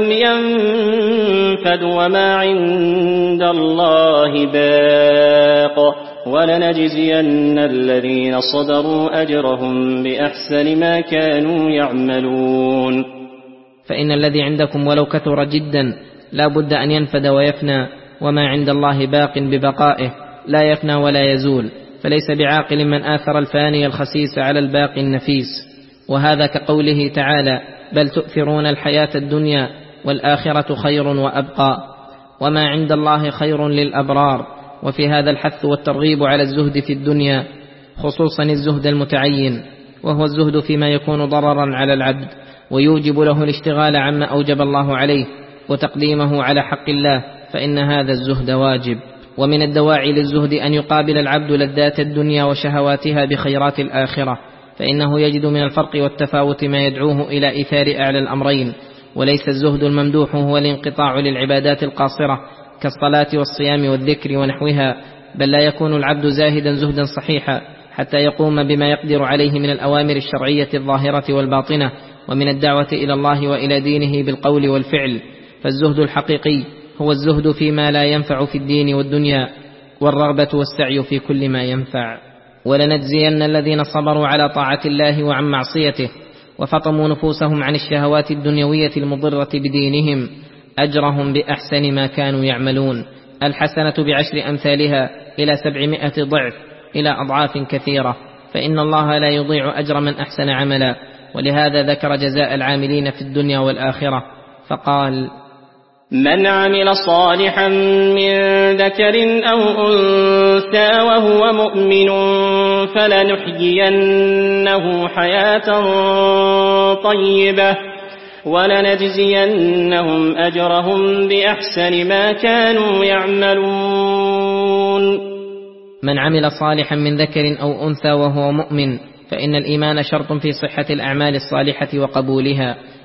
ينفد وما عند الله باق، ولنجزين الذين صبروا أجرهم بأحسن ما كانوا يعملون. فإن الذي عندكم ولو كثر جدا لا بد أن ينفد ويفنى، وما عند الله باق ببقائه لا يفنى ولا يزول، فليس بعاقل من آثر الفاني الخسيس على الباقي النفيس. وهذا كقوله تعالى: بل تؤثرون الحياة الدنيا والآخرة خير وأبقى، وما عند الله خير للأبرار. وفي هذا الحث والترغيب على الزهد في الدنيا، خصوصا الزهد المتعين، وهو الزهد فيما يكون ضررا على العبد ويوجب له الاشتغال عما أوجب الله عليه وتقديمه على حق الله، فإن هذا الزهد واجب. ومن الدواعي للزهد أن يقابل العبد لذات الدنيا وشهواتها بخيرات الآخرة، فإنه يجد من الفرق والتفاوت ما يدعوه إلى إيثار أعلى الأمرين. وليس الزهد الممدوح هو الانقطاع للعبادات القاصرة كالصلاة والصيام والذكر ونحوها، بل لا يكون العبد زاهدا زهدا صحيحا حتى يقوم بما يقدر عليه من الأوامر الشرعية الظاهرة والباطنة، ومن الدعوة إلى الله وإلى دينه بالقول والفعل. فالزهد الحقيقي هو الزهد فيما لا ينفع في الدين والدنيا، والرغبة والسعي في كل ما ينفع. ولنجزين الذين صبروا على طاعة الله وعن معصيته وفطموا نفوسهم عن الشهوات الدنيوية المضرة بدينهم أجرهم بأحسن ما كانوا يعملون. الحسنة بعشر أمثالها إلى سبعمائة ضعف إلى أضعاف كثيرة، فإن الله لا يضيع أجر من أحسن عملا. ولهذا ذكر جزاء العاملين في الدنيا والآخرة فقال: من عمل صالحا من ذكر أو أنثى وهو مؤمن فلنحيينه حياة طيبة ولنجزينهم أجرهم بأحسن ما كانوا يعملون. من عمل صالحا من ذكر أو أنثى وهو مؤمن، فإن الإيمان شرط في صحة الأعمال الصالحة وقبولها،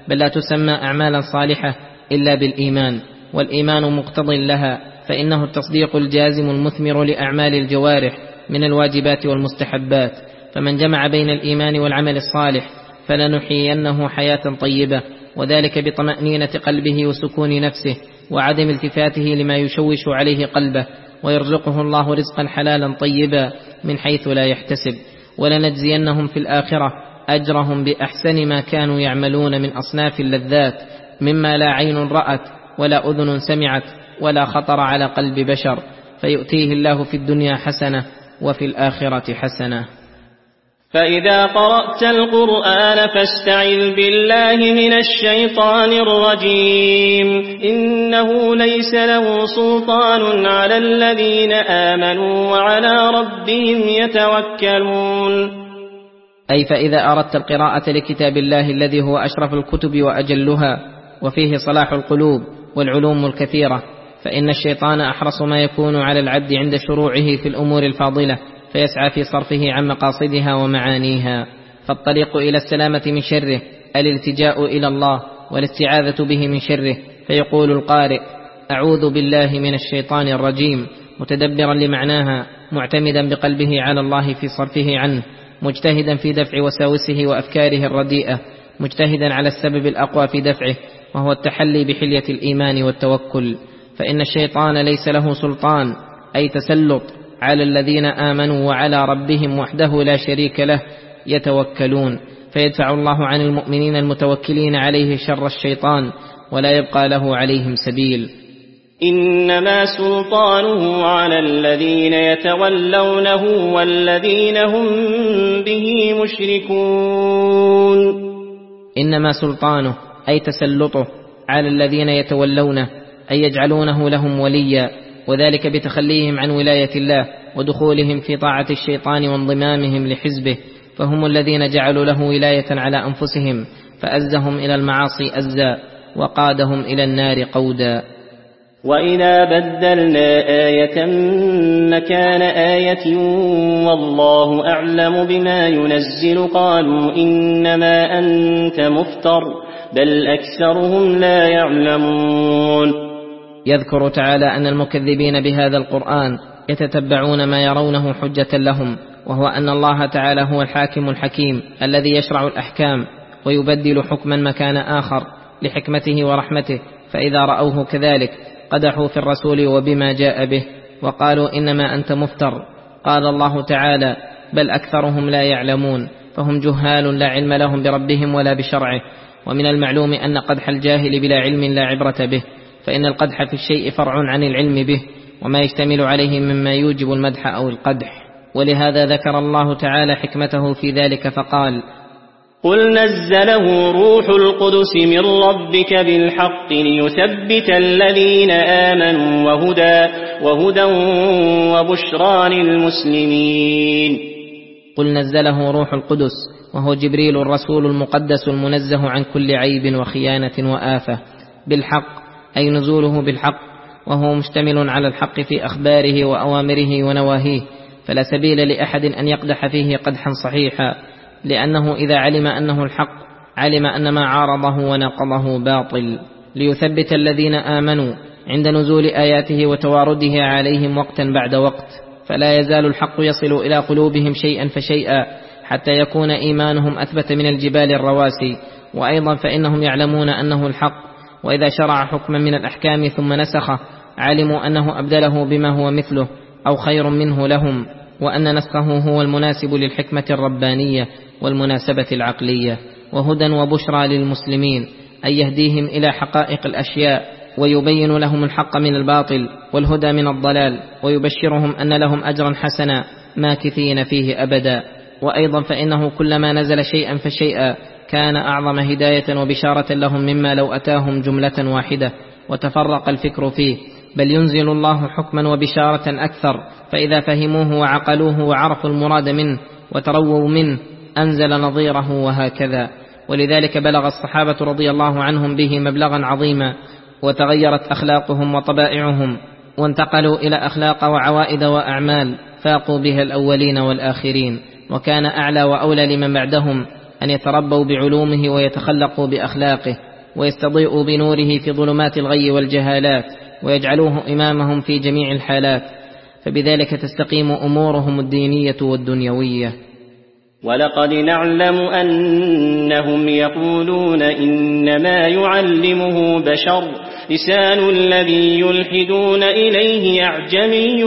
بل لا تسمى أعمالا صالحة إلا بالإيمان، والإيمان مقتض لها، فإنه التصديق الجازم المثمر لأعمال الجوارح من الواجبات والمستحبات. فمن جمع بين الإيمان والعمل الصالح فلنحيينه حياة طيبة، وذلك بطمأنينة قلبه وسكون نفسه وعدم التفاته لما يشوش عليه قلبه، ويرزقه الله رزقا حلالا طيبا من حيث لا يحتسب. ولنجزينهم في الآخرة أجرهم بأحسن ما كانوا يعملون من أصناف اللذات، مما لا عين رأت ولا أذن سمعت ولا خطر على قلب بشر، فيؤتيه الله في الدنيا حسنة وفي الآخرة حسنة. فإذا قرأت القرآن فاستعذ بالله من الشيطان الرجيم، إنه ليس له سلطان على الذين آمنوا وعلى ربهم يتوكلون. أي فإذا أردت القراءة لكتاب الله الذي هو أشرف الكتب وأجلها وفيه صلاح القلوب والعلوم الكثيرة، فإن الشيطان أحرص ما يكون على العبد عند شروعه في الأمور الفاضلة، فيسعى في صرفه عن مقاصدها ومعانيها. فالطريق إلى السلامة من شره الالتجاء إلى الله والاستعاذة به من شره، فيقول القارئ: أعوذ بالله من الشيطان الرجيم، متدبرا لمعناها، معتمدا بقلبه على الله في صرفه عنه، مجتهدا في دفع وساوسه وأفكاره الرديئة، مجتهدا على السبب الأقوى في دفعه، وهو التحلي بحلية الإيمان والتوكل. فإن الشيطان ليس له سلطان، أي تسلط، على الذين آمنوا وعلى ربهم وحده لا شريك له يتوكلون، فيدفع الله عن المؤمنين المتوكلين عليه شر الشيطان، ولا يبقى له عليهم سبيل. إنما سلطانه على الذين يتولونه والذين هم به مشركون. إنما سلطانه أي تسلطه على الذين يتولونه، أي يجعلونه لهم وليا، وذلك بتخليهم عن ولاية الله ودخولهم في طاعة الشيطان وانضمامهم لحزبه، فهم الذين جعلوا له ولاية على أنفسهم، فأزهم إلى المعاصي أزا وقادهم إلى النار قودا. وإذا بدلنا آية مكان آية والله أعلم بما ينزل قالوا إنما أنت مفتر بل أكثرهم لا يعلمون. يذكر تعالى أن المكذبين بهذا القرآن يتتبعون ما يرونه حجة لهم، وهو أن الله تعالى هو الحاكم الحكيم الذي يشرع الأحكام ويبدل حكما مكان آخر لحكمته ورحمته، فإذا رأوه كذلك قدحوا في الرسول وبما جاء به وقالوا إنما أنت مفتر. قال الله تعالى: بل أكثرهم لا يعلمون، فهم جهال لا علم لهم بربهم ولا بشرعه. ومن المعلوم أن قدح الجاهل بلا علم لا عبرة به، فإن القدح في الشيء فرع عن العلم به وما يشتمل عليه مما يوجب المدح أو القدح. ولهذا ذكر الله تعالى حكمته في ذلك فقال: قل نزله روح القدس من ربك بالحق ليثبت الذين آمنوا وهدى, وهدى وبشرى للمسلمين. قل نزله روح القدس، وهو جبريل الرسول المقدس المنزه عن كل عيب وخيانة وآفة، بالحق أي نزوله بالحق، وهو مشتمل على الحق في أخباره وأوامره ونواهيه، فلا سبيل لأحد أن يقدح فيه قدحا صحيحا، لأنه إذا علم أنه الحق علم أن ما عارضه وناقضه باطل، ليثبت الذين آمنوا عند نزول آياته وتواردها عليهم وقتا بعد وقت، فلا يزال الحق يصل إلى قلوبهم شيئا فشيئا حتى يكون إيمانهم أثبت من الجبال الرواسي. وأيضا فإنهم يعلمون أنه الحق، وإذا شرع حكما من الأحكام ثم نسخه علموا أنه أبدله بما هو مثله أو خير منه لهم، وأن نسخه هو المناسب للحكمة الربانية والمناسبة العقلية. وهدى وبشرى للمسلمين أي يهديهم إلى حقائق الأشياء ويبين لهم الحق من الباطل والهدى من الضلال، ويبشرهم أن لهم أجرا حسنا ماكثين فيه أبدا. وأيضا فإنه كلما نزل شيئا فشيئا كان أعظم هداية وبشارة لهم مما لو أتاهم جملة واحدة وتفرق الفكر فيه، بل ينزل الله حكما وبشارة أكثر، فإذا فهموه وعقلوه وعرفوا المراد منه وترووا منه أنزل نظيره، وهكذا. ولذلك بلغ الصحابة رضي الله عنهم به مبلغا عظيما، وتغيرت أخلاقهم وطبائعهم، وانتقلوا إلى أخلاق وعوائد وأعمال فاقوا بها الأولين والآخرين، وكان أعلى وأولى لمن بعدهم أن يتربوا بعلومه ويتخلقوا بأخلاقه ويستضيئوا بنوره في ظلمات الغي والجهالات ويجعلوه إمامهم في جميع الحالات، فبذلك تستقيم أمورهم الدينية والدنيوية. ولقد نعلم أنهم يقولون إنما يعلمه بشر لسان الذي يلحدون إليه أعجمي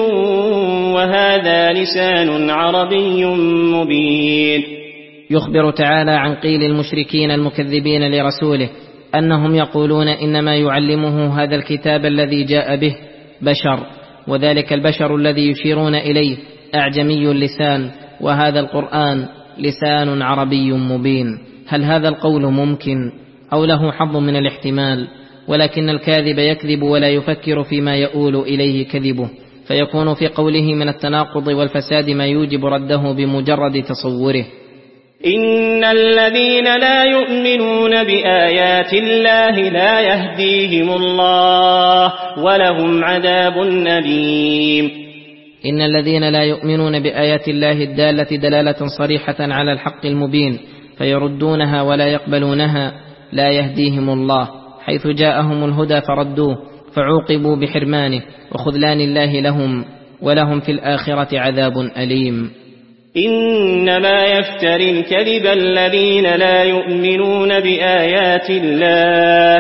وهذا لسان عربي مبين. يخبر تعالى عن قيل المشركين المكذبين لرسوله أنهم يقولون إنما يعلمه هذا الكتاب الذي جاء به بشر، وذلك البشر الذي يشيرون إليه أعجمي اللسان، وهذا القرآن لسان عربي مبين. هل هذا القول ممكن أو له حظ من الاحتمال؟ ولكن الكاذب يكذب ولا يفكر فيما يؤول إليه كذبه، فيكون في قوله من التناقض والفساد ما يوجب رده بمجرد تصوره. إن الذين لا يؤمنون بآيات الله لا يهديهم الله ولهم عذاب أليم. إن الذين لا يؤمنون بآيات الله الدالة دلالة صريحة على الحق المبين فيردونها ولا يقبلونها لا يهديهم الله، حيث جاءهم الهدى فردوه فعوقبوا بحرمانه وخذلان الله لهم، ولهم في الآخرة عذاب أليم. إنما يفتري الكذب الذين لا يؤمنون بآيات الله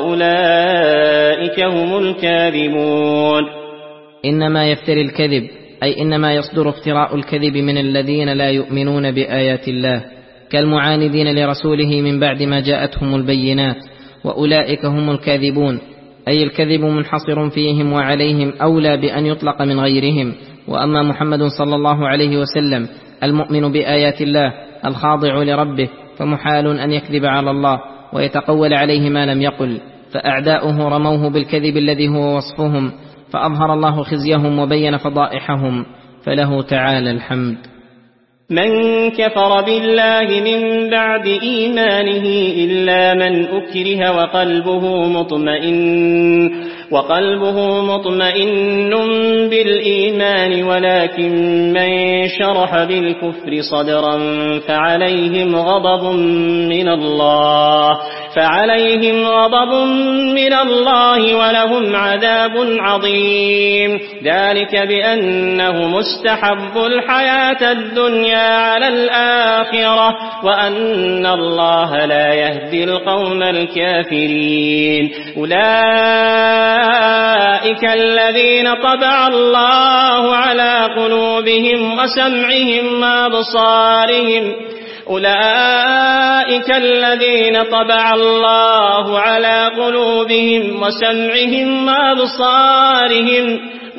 وأولئك هم الكاذبون. إنما يفتري الكذب أي إنما يصدر افتراء الكذب من الذين لا يؤمنون بآيات الله كالمعاندين لرسوله من بعد ما جاءتهم البينات، وأولئك هم الكاذبون، أي الكذب منحصر فيهم وعليهم أولى بأن يطلق من غيرهم. وأما محمد صلى الله عليه وسلم المؤمن بآيات الله الخاضع لربه فمحال أن يكذب على الله ويتقول عليه ما لم يقل، فأعداؤه رموه بالكذب الذي هو وصفهم، فأظهر الله خزيهم وبين فضائحهم، فله تعالى الحمد. من كفر بالله من بعد إيمانه إلا من أكره وقلبه مطمئن وقلبه مطمئن بالإيمان ولكن من شرح بالكفر صدرا فعليهم غضب من الله فعليهم غضب من الله ولهم عذاب عظيم. ذلك بأنه مستحب الحياة الدنيا على الآخرة وأن الله لا يهدي القوم الكافرين. أولئك الذين طبع الله على قلوبهم وسمعهم وأبصارهم أولئك الذين طبع الله على قلوبهم وسمعهم وأبصارهم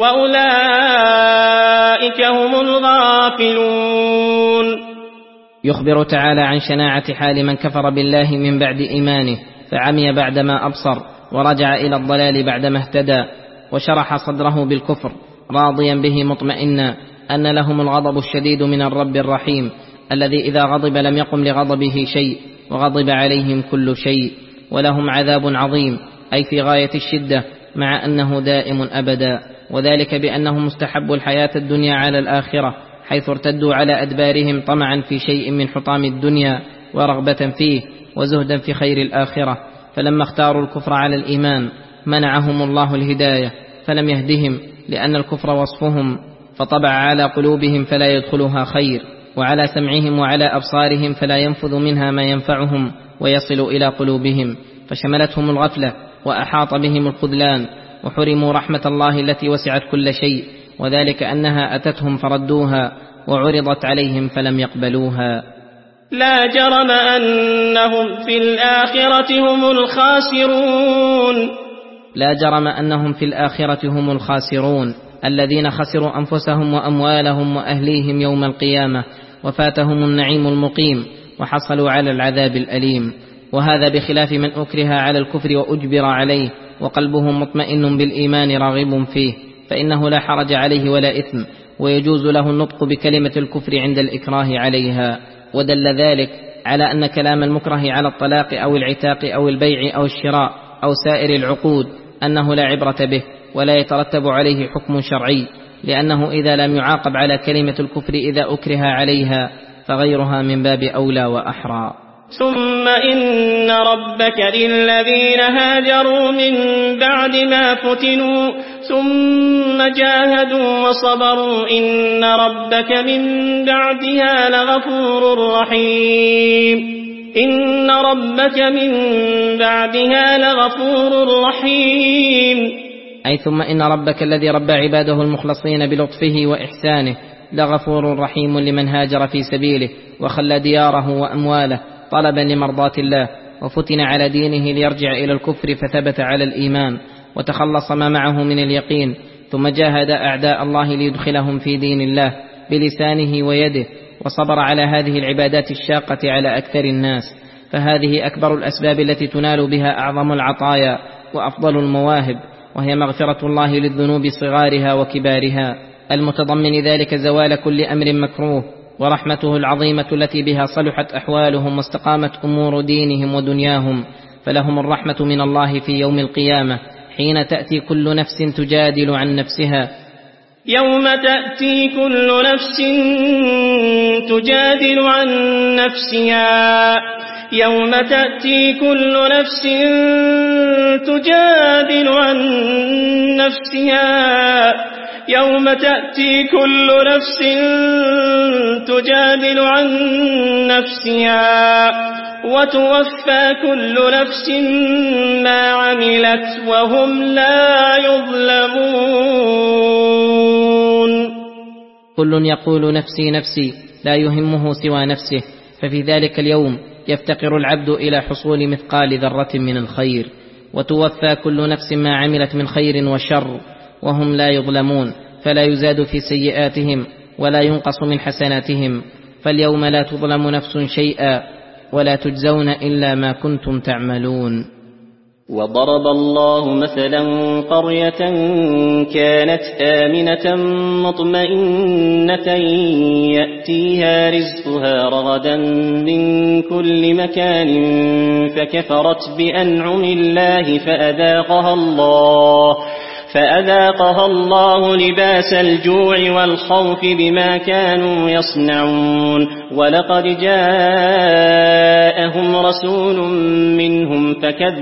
وأولئك هم الغافلون. يخبر تعالى عن شناعة حال من كفر بالله من بعد إيمانه فعمي بعدما أبصر ورجع إلى الضلال بعدما اهتدى، وشرح صدره بالكفر راضيا به مطمئنا أن لهم الغضب الشديد من الرب الرحيم الذي إذا غضب لم يقم لغضبه شيء وغضب عليهم كل شيء، ولهم عذاب عظيم أي في غاية الشدة مع أنه دائم أبدا، وذلك بأنهم مستحب الحياة الدنيا على الآخرة، حيث ارتدوا على أدبارهم طمعا في شيء من حطام الدنيا ورغبة فيه وزهدا في خير الآخرة، فلما اختاروا الكفر على الإيمان منعهم الله الهداية فلم يهدهم، لأن الكفر وصفهم فطبع على قلوبهم فلا يدخلها خير، وعلى سمعهم وعلى أبصارهم فلا ينفذ منها ما ينفعهم ويصل إلى قلوبهم، فشملتهم الغفلة وأحاط بهم الخذلان وحرموا رحمة الله التي وسعت كل شيء، وذلك أنها أتتهم فردوها وعرضت عليهم فلم يقبلوها. لا جرم أنهم في الآخرة هم الخاسرون. لا جرم أنهم في الآخرة هم الخاسرون الذين خسروا أنفسهم وأموالهم وأهليهم يوم القيامة، وفاتهم النعيم المقيم وحصلوا على العذاب الأليم. وهذا بخلاف من أكره على الكفر وأجبر عليه وقلبه مطمئن بالإيمان راغب فيه، فإنه لا حرج عليه ولا إثم، ويجوز له النطق بكلمة الكفر عند الإكراه عليها. ودل ذلك على أن كلام المكره على الطلاق أو العتاق أو البيع أو الشراء أو سائر العقود أنه لا عبرة به ولا يترتب عليه حكم شرعي، لأنه إذا لم يعاقب على كلمة الكفر إذا أكره عليها فغيرها من باب أولى وأحرى. ثم إن ربك للذين هاجروا من بعد ما فتنوا ثم جاهدوا وصبروا إن ربك من بعدها لغفور رحيم إن ربك من بعدها لغفور رحيم. أي ثم إن ربك الذي ربى عباده المخلصين بلطفه وإحسانه لغفور رحيم لمن هاجر في سبيله وخلى دياره وأمواله طلبا لمرضاة الله وفتن على دينه ليرجع إلى الكفر فثبت على الإيمان وتخلص ما معه من اليقين، ثم جاهد أعداء الله ليدخلهم في دين الله بلسانه ويده، وصبر على هذه العبادات الشاقة على أكثر الناس، فهذه أكبر الأسباب التي تنال بها أعظم العطايا وأفضل المواهب، وهي مغفرة الله للذنوب صغارها وكبارها، المتضمن ذلك زوال كل أمر مكروه، ورحمته العظيمة التي بها صلحت أحوالهم واستقامت أمور دينهم ودنياهم. فلهم الرحمة من الله في يوم القيامة حين تأتي كل نفس تجادل عن نفسها يوم تأتي كل نفس تجادل عن نفسها يوم تأتي كل نفس تجادل عن نفسها يوم تأتي كل نفس تجادل عن نفسها وتوفى كل نفس ما عملت وهم لا يظلمون. كل يقول نفسي نفسي لا يهمه سوى نفسه، ففي ذلك اليوم يفتقر العبد إلى حصول مثقال ذرة من الخير، وتوفى كل نفس ما عملت من خير وشر وهم لا يظلمون، فلا يزاد في سيئاتهم ولا ينقص من حسناتهم، فاليوم لا تظلم نفس شيئا ولا تجزون إلا ما كنتم تعملون. وضرب الله مثلا قرية كانت آمنة مطمئنة يأتيها رزقها رغدا من كل مكان فكفرت بأنعم الله فأذاقها الله فأذاقها الله لباس الجوع والخوف بما كانوا يصنعون. ولقد جاءهم رسول منهم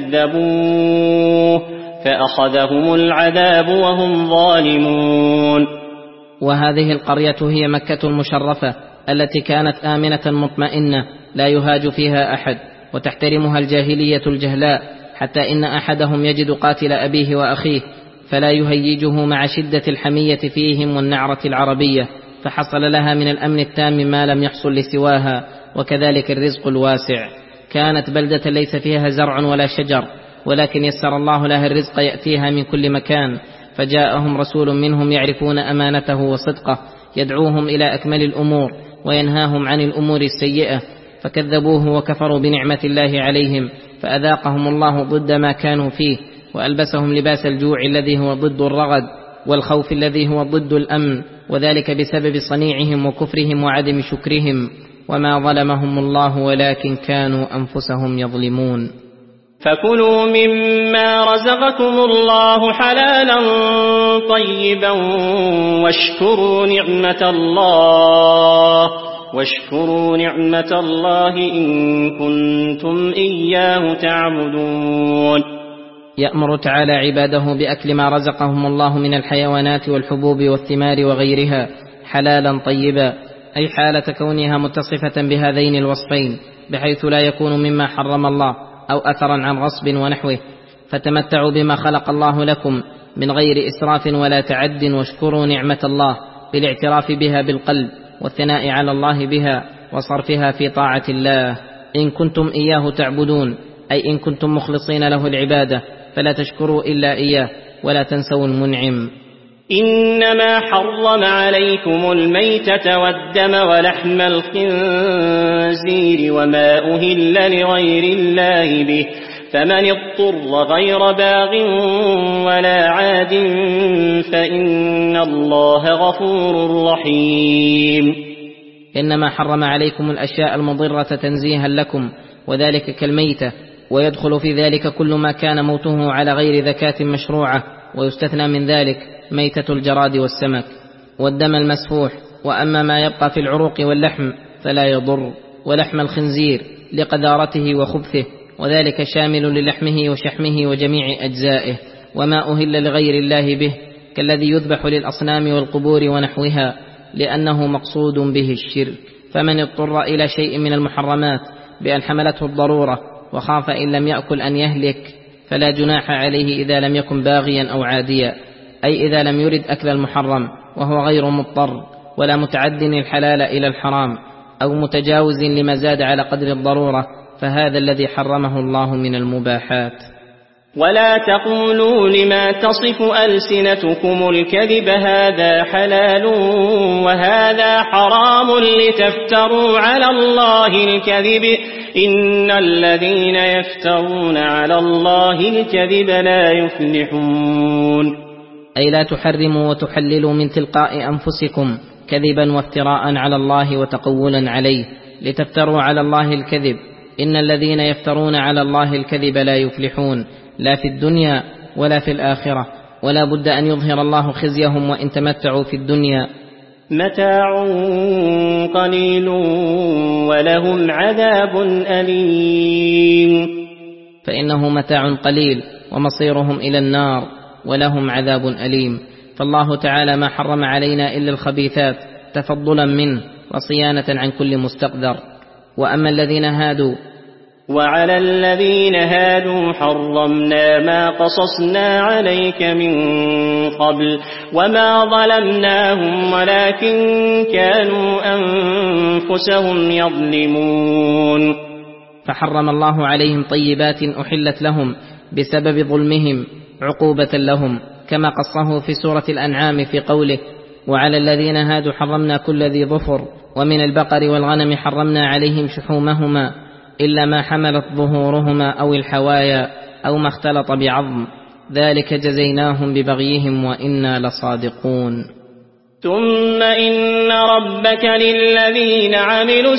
فكذبوه فأخذهم العذاب وهم ظالمون. وهذه القرية هي مكة المشرفة التي كانت آمنة مطمئنة لا يهاج فيها أحد، وتحترمها الجاهلية الجهلاء، حتى إن أحدهم يجد قاتل أبيه وأخيه فلا يهيجه مع شدة الحمية فيهم والنعرة العربية، فحصل لها من الأمن التام ما لم يحصل لسواها، وكذلك الرزق الواسع. كانت بلدة ليس فيها زرع ولا شجر، ولكن يسر الله لها الرزق يأتيها من كل مكان، فجاءهم رسول منهم يعرفون أمانته وصدقه يدعوهم إلى أكمل الأمور وينهاهم عن الأمور السيئة، فكذبوه وكفروا بنعمة الله عليهم فأذاقهم الله ضد ما كانوا فيه، وألبسهم لباس الجوع الذي هو ضد الرغد، والخوف الذي هو ضد الأمن، وذلك بسبب صنيعهم وكفرهم وعدم شكرهم. وما ظلمهم الله ولكن كانوا أنفسهم يظلمون. فكلوا مما رزقكم الله حلالا طيبا واشكروا نعمة الله واشكروا نعمة الله إن كنتم إياه تعبدون. يأمر تعالى عباده بأكل ما رزقهم الله من الحيوانات والحبوب والثمار وغيرها حلالا طيبا، أي حالة كونها متصفة بهذين الوصفين، بحيث لا يكون مما حرم الله أو أثرا عن غصب ونحوه. فتمتعوا بما خلق الله لكم من غير إسراف ولا تعد، واشكروا نعمة الله بالاعتراف بها بالقلب والثناء على الله بها وصرفها في طاعة الله إن كنتم إياه تعبدون، أي إن كنتم مخلصين له العبادة، فلا تشكروا إلا إياه ولا تنسوا المنعم. إنما حرم عليكم الميتة والدم ولحم الخنزير وما أهل لغير الله به، فمن اضطر غير باغ ولا عاد فإن الله غفور رحيم. إنما حرم عليكم الأشياء المضرة تنزيها لكم، وذلك كالميتة، ويدخل في ذلك كل ما كان موته على غير ذكاة مشروعة، ويستثنى من ذلك ميتة الجراد والسمك والدم المسفوح. وأما ما يبقى في العروق واللحم فلا يضر، ولحم الخنزير لقذارته وخبثه، وذلك شامل للحمه وشحمه وجميع أجزائه، وما أهل لغير الله به كالذي يذبح للأصنام والقبور ونحوها، لأنه مقصود به الشرك. فمن اضطر إلى شيء من المحرمات بأن حملته الضرورة وخاف إن لم يأكل أن يهلك فلا جناح عليه إذا لم يكن باغيا أو عاديا، أي إذا لم يرد أكل المحرم وهو غير مضطر ولا متعد الحلال إلى الحرام أو متجاوز لما زاد على قدر الضرورة، فهذا الذي حرمه الله من المباحات. ولا تقولوا لما تصف ألسنتكم الكذب هذا حلال وهذا حرام لتفتروا على الله الكذب إن الذين يفترون على الله الكذب لا يفلحون. أي لا تحرموا وتحللوا من تلقاء أنفسكم كذبا وافتراء على الله وتقولا عليه لتفتروا على الله الكذب، إن الذين يفترون على الله الكذب لا يفلحون لا في الدنيا ولا في الآخرة، ولا بد أن يظهر الله خزيهم وإن تمتعوا في الدنيا. متاع قليل ولهم عذاب أليم. فإنه متاع قليل ومصيرهم إلى النار ولهم عذاب أليم. فالله تعالى ما حرم علينا إلا الخبيثات تفضلا منه وصيانة عن كل مستقدر. وأما الذين هادوا وعلى الذين هادوا حرمنا ما قصصنا عليك من قبل وما ظلمناهم ولكن كانوا أنفسهم يظلمون. فحرم الله عليهم طيبات أحلت لهم بسبب ظلمهم عقوبة لهم، كما قصه في سورة الأنعام في قوله وعلى الذين هادوا حرمنا كل ذي ظفر ومن البقر والغنم حرمنا عليهم شحومهما إلا ما حملت ظهورهما أو الحوايا أو ما اختلط بعظم ذلك جزيناهم ببغيهم وإنا لصادقون. ثم إن ربك للذين عملوا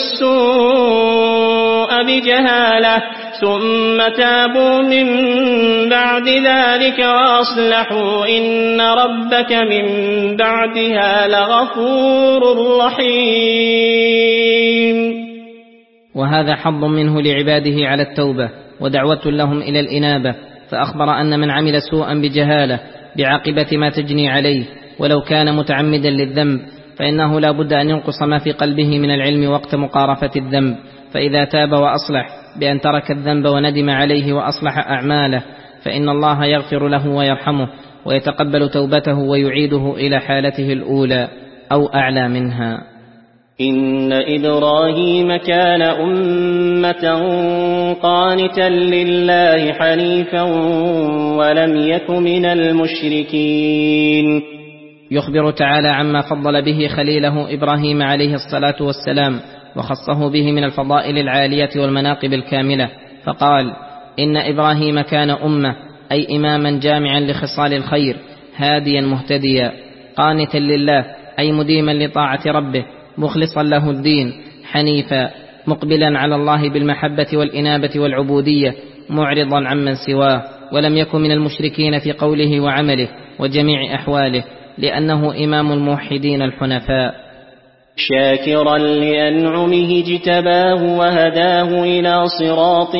السوء بجهالة ثم تابوا من بعد ذلك وأصلحوا إن ربك من بعدها لغفور رحيم. وهذا حظ منه لعباده على التوبة ودعوة لهم إلى الإنابة، فأخبر أن من عمل سوءا بجهالة بعاقبة ما تجني عليه ولو كان متعمدا للذنب فإنه لا بد أن ينقص ما في قلبه من العلم وقت مقارفة الذنب، فإذا تاب وأصلح بأن ترك الذنب وندم عليه وأصلح أعماله فإن الله يغفر له ويرحمه ويتقبل توبته ويعيده إلى حالته الأولى أو أعلى منها. إن إبراهيم كان أمة قانتا لله حنيفا ولم يك من المشركين. يخبر تعالى عما فضل به خليله إبراهيم عليه الصلاة والسلام وخصه به من الفضائل العالية والمناقب الكاملة، فقال إن إبراهيم كان أمة أي إماما جامعا لخصال الخير هاديا مهتديا قانتا لله أي مديما لطاعة ربه مخلصا له الدين حنيفا مقبلا على الله بالمحبة والإنابة والعبودية معرضا عمن سواه، ولم يكن من المشركين في قوله وعمله وجميع أحواله لأنه إمام الموحدين الحنفاء. شاكرا لأنعمه اجتباه وهداه إلى صراط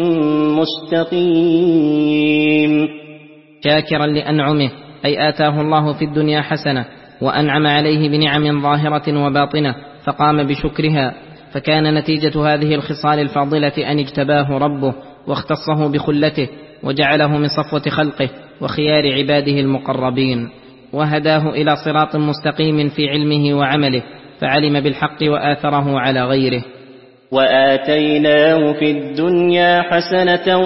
مستقيم. شاكرا لأنعمه أي آتاه الله في الدنيا حسنة وأنعم عليه بنعم ظاهرة وباطنة فقام بشكرها، فكان نتيجة هذه الخصال الفاضلة أن اجتباه ربه واختصه بخلته وجعله من صفوة خلقه وخيار عباده المقربين، وهداه إلى صراط مستقيم في علمه وعمله فعلم بالحق وآثره على غيره. وآتيناه في الدنيا حسنة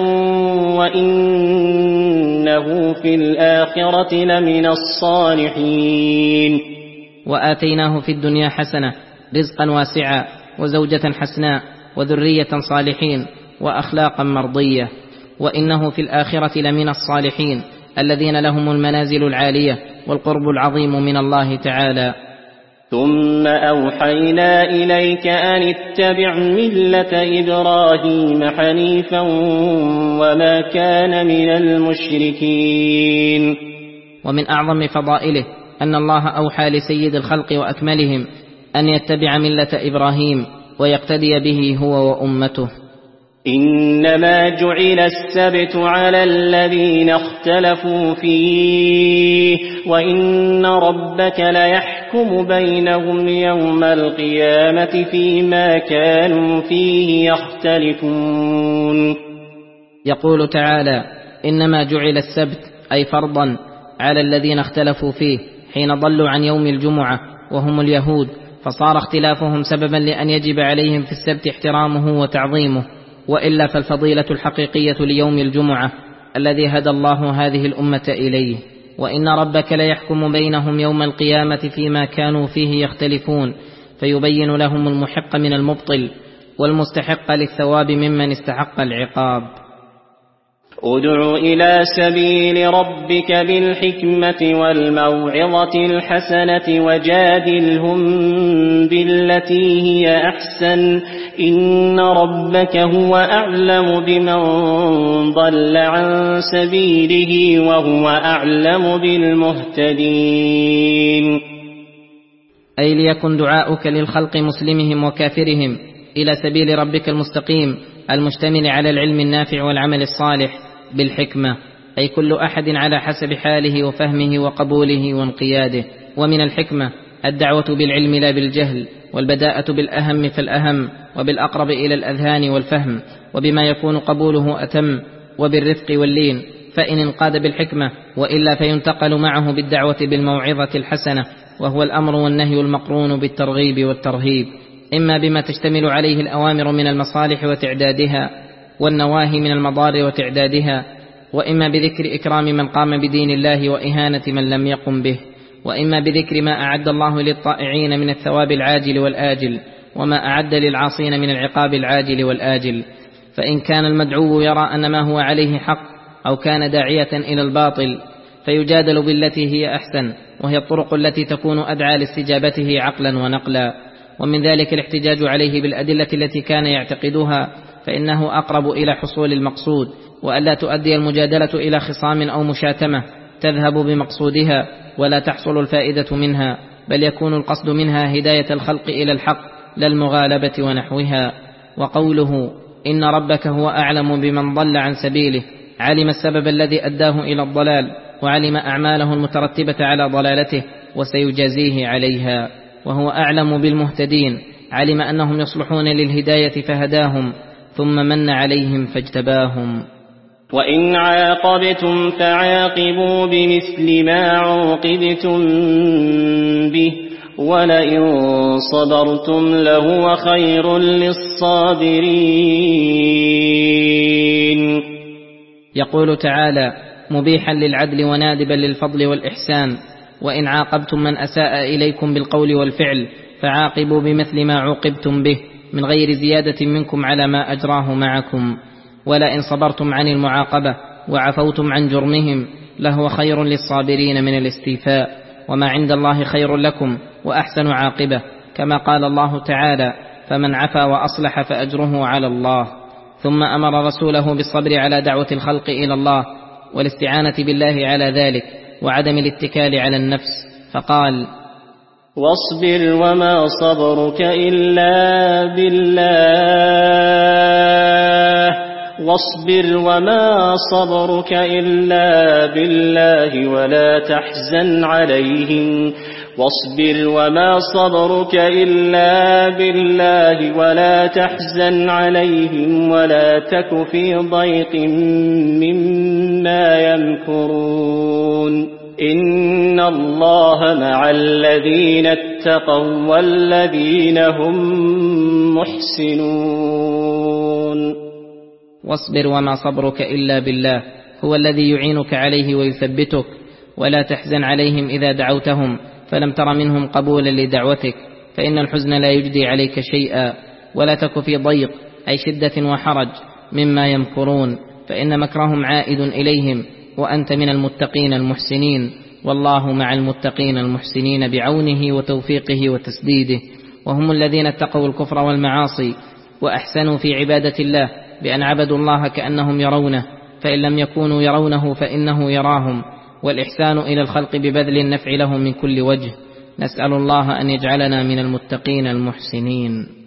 وإنه في الآخرة لمن الصالحين. وآتيناه في الدنيا حسنة رزقا واسعا وزوجة حسناء وذرية صالحين وأخلاقا مرضية، وإنه في الآخرة لمن الصالحين الذين لهم المنازل العالية والقرب العظيم من الله تعالى. ثم أوحينا إليك أن اتبع ملة إبراهيم حنيفا وما كان من المشركين. ومن أعظم فضائله أن الله أوحى لسيد الخلق وأكملهم أن يتبع ملة إبراهيم ويقتدي به هو وأمته. إنما جعل السبت على الذين اختلفوا فيه وإن ربك ليحكم بينهم يوم القيامة فيما كانوا فيه يختلفون. يقول تعالى: إنما جعل السبت أي فرضا على الذين اختلفوا فيه حين ضلوا عن يوم الجمعة وهم اليهود، فصار اختلافهم سببا لأن يجب عليهم في السبت احترامه وتعظيمه، وإلا فالفضيلة الحقيقية ليوم الجمعة الذي هدى الله هذه الأمة إليه. وإن ربك ليحكم بينهم يوم القيامة فيما كانوا فيه يختلفون، فيبين لهم المحق من المبطل والمستحق للثواب ممن استحق العقاب. ادع إلى سبيل ربك بالحكمة والموعظة الحسنة وجادلهم بالتي هي أحسن، إن ربك هو أعلم بمن ضل عن سبيله وهو أعلم بالمهتدين. أي ليكن دعاؤك للخلق مسلمهم وكافرهم إلى سبيل ربك المستقيم المشتمل على العلم النافع والعمل الصالح بالحكمة، أي كل أحد على حسب حاله وفهمه وقبوله وانقياده. ومن الحكمة الدعوة بالعلم لا بالجهل، والبداءة بالأهم فالأهم، وبالأقرب إلى الأذهان والفهم، وبما يكون قبوله أتم، وبالرفق واللين، فإن انقاد بالحكمة، وإلا فينتقل معه بالدعوة بالموعظة الحسنة، وهو الأمر والنهي المقرون بالترغيب والترهيب، إما بما تشتمل عليه الأوامر من المصالح وتعدادها، والنواهي من المضار وتعدادها، وإما بذكر إكرام من قام بدين الله وإهانة من لم يقم به، وإما بذكر ما أعد الله للطائعين من الثواب العاجل والآجل، وما أعد للعاصين من العقاب العاجل والآجل. فإن كان المدعو يرى أن ما هو عليه حق أو كان داعية إلى الباطل فيجادل بالتي هي أحسن، وهي الطرق التي تكون أدعى لاستجابته عقلا ونقلا. ومن ذلك الاحتجاج عليه بالأدلة التي كان يعتقدها، فإنه أقرب إلى حصول المقصود، وألا تؤدي المجادلة إلى خصام أو مشاتمة تذهب بمقصودها ولا تحصل الفائدة منها، بل يكون القصد منها هداية الخلق إلى الحق لا المغالبة ونحوها. وقوله إن ربك هو أعلم بمن ضل عن سبيله، علم السبب الذي أداه إلى الضلال، وعلم أعماله المترتبة على ضلالته وسيجازيه عليها. وهو أعلم بالمهتدين، علم أنهم يصلحون للهداية فهداهم، ثم من عليهم فاجتباهم. وإن عاقبتم فعاقبوا بمثل ما عوقبتم به ولئن صبرتم لهو خير للصابرين. يقول تعالى مبيحا للعدل ونادبا للفضل والإحسان: وإن عاقبتم من أساء إليكم بالقول والفعل فعاقبوا بمثل ما عوقبتم به من غير زيادة منكم على ما أجراه معكم، ولئن صبرتم عن المعاقبة وعفوتم عن جرمهم لهو خير للصابرين من الاستيفاء، وما عند الله خير لكم وأحسن عاقبة، كما قال الله تعالى: فمن عفا وأصلح فأجره على الله. ثم أمر رسوله بالصبر على دعوة الخلق إلى الله والاستعانة بالله على ذلك، وعدم الاتكال على النفس، فقال: واصبر وما صبرك إلا بالله واصبر وما صبرك إلا بالله ولا تحزن عليهم واصبر وما صبرك إلا بالله ولا تحزن عليهم ولا تك في ضيق مما يمكرون إن الله مع الذين اتقوا والذين هم محسنون. واصبر وما صبرك إلا بالله هو الذي يعينك عليه ويثبتك، ولا تحزن عليهم إذا دعوتهم فلم تر منهم قبولا لدعوتك، فإن الحزن لا يجدي عليك شيئا. ولا تك في ضيق أي شدة وحرج مما يمكرون، فإن مكرهم عائد إليهم، وأنت من المتقين المحسنين، والله مع المتقين المحسنين بعونه وتوفيقه وتسديده. وهم الذين اتقوا الكفر والمعاصي وأحسنوا في عبادة الله بأن عبدوا الله كأنهم يرونه، فإن لم يكونوا يرونه فإنه يراهم، والإحسان إلى الخلق ببذل النفع لهم من كل وجه. نسأل الله أن يجعلنا من المتقين المحسنين.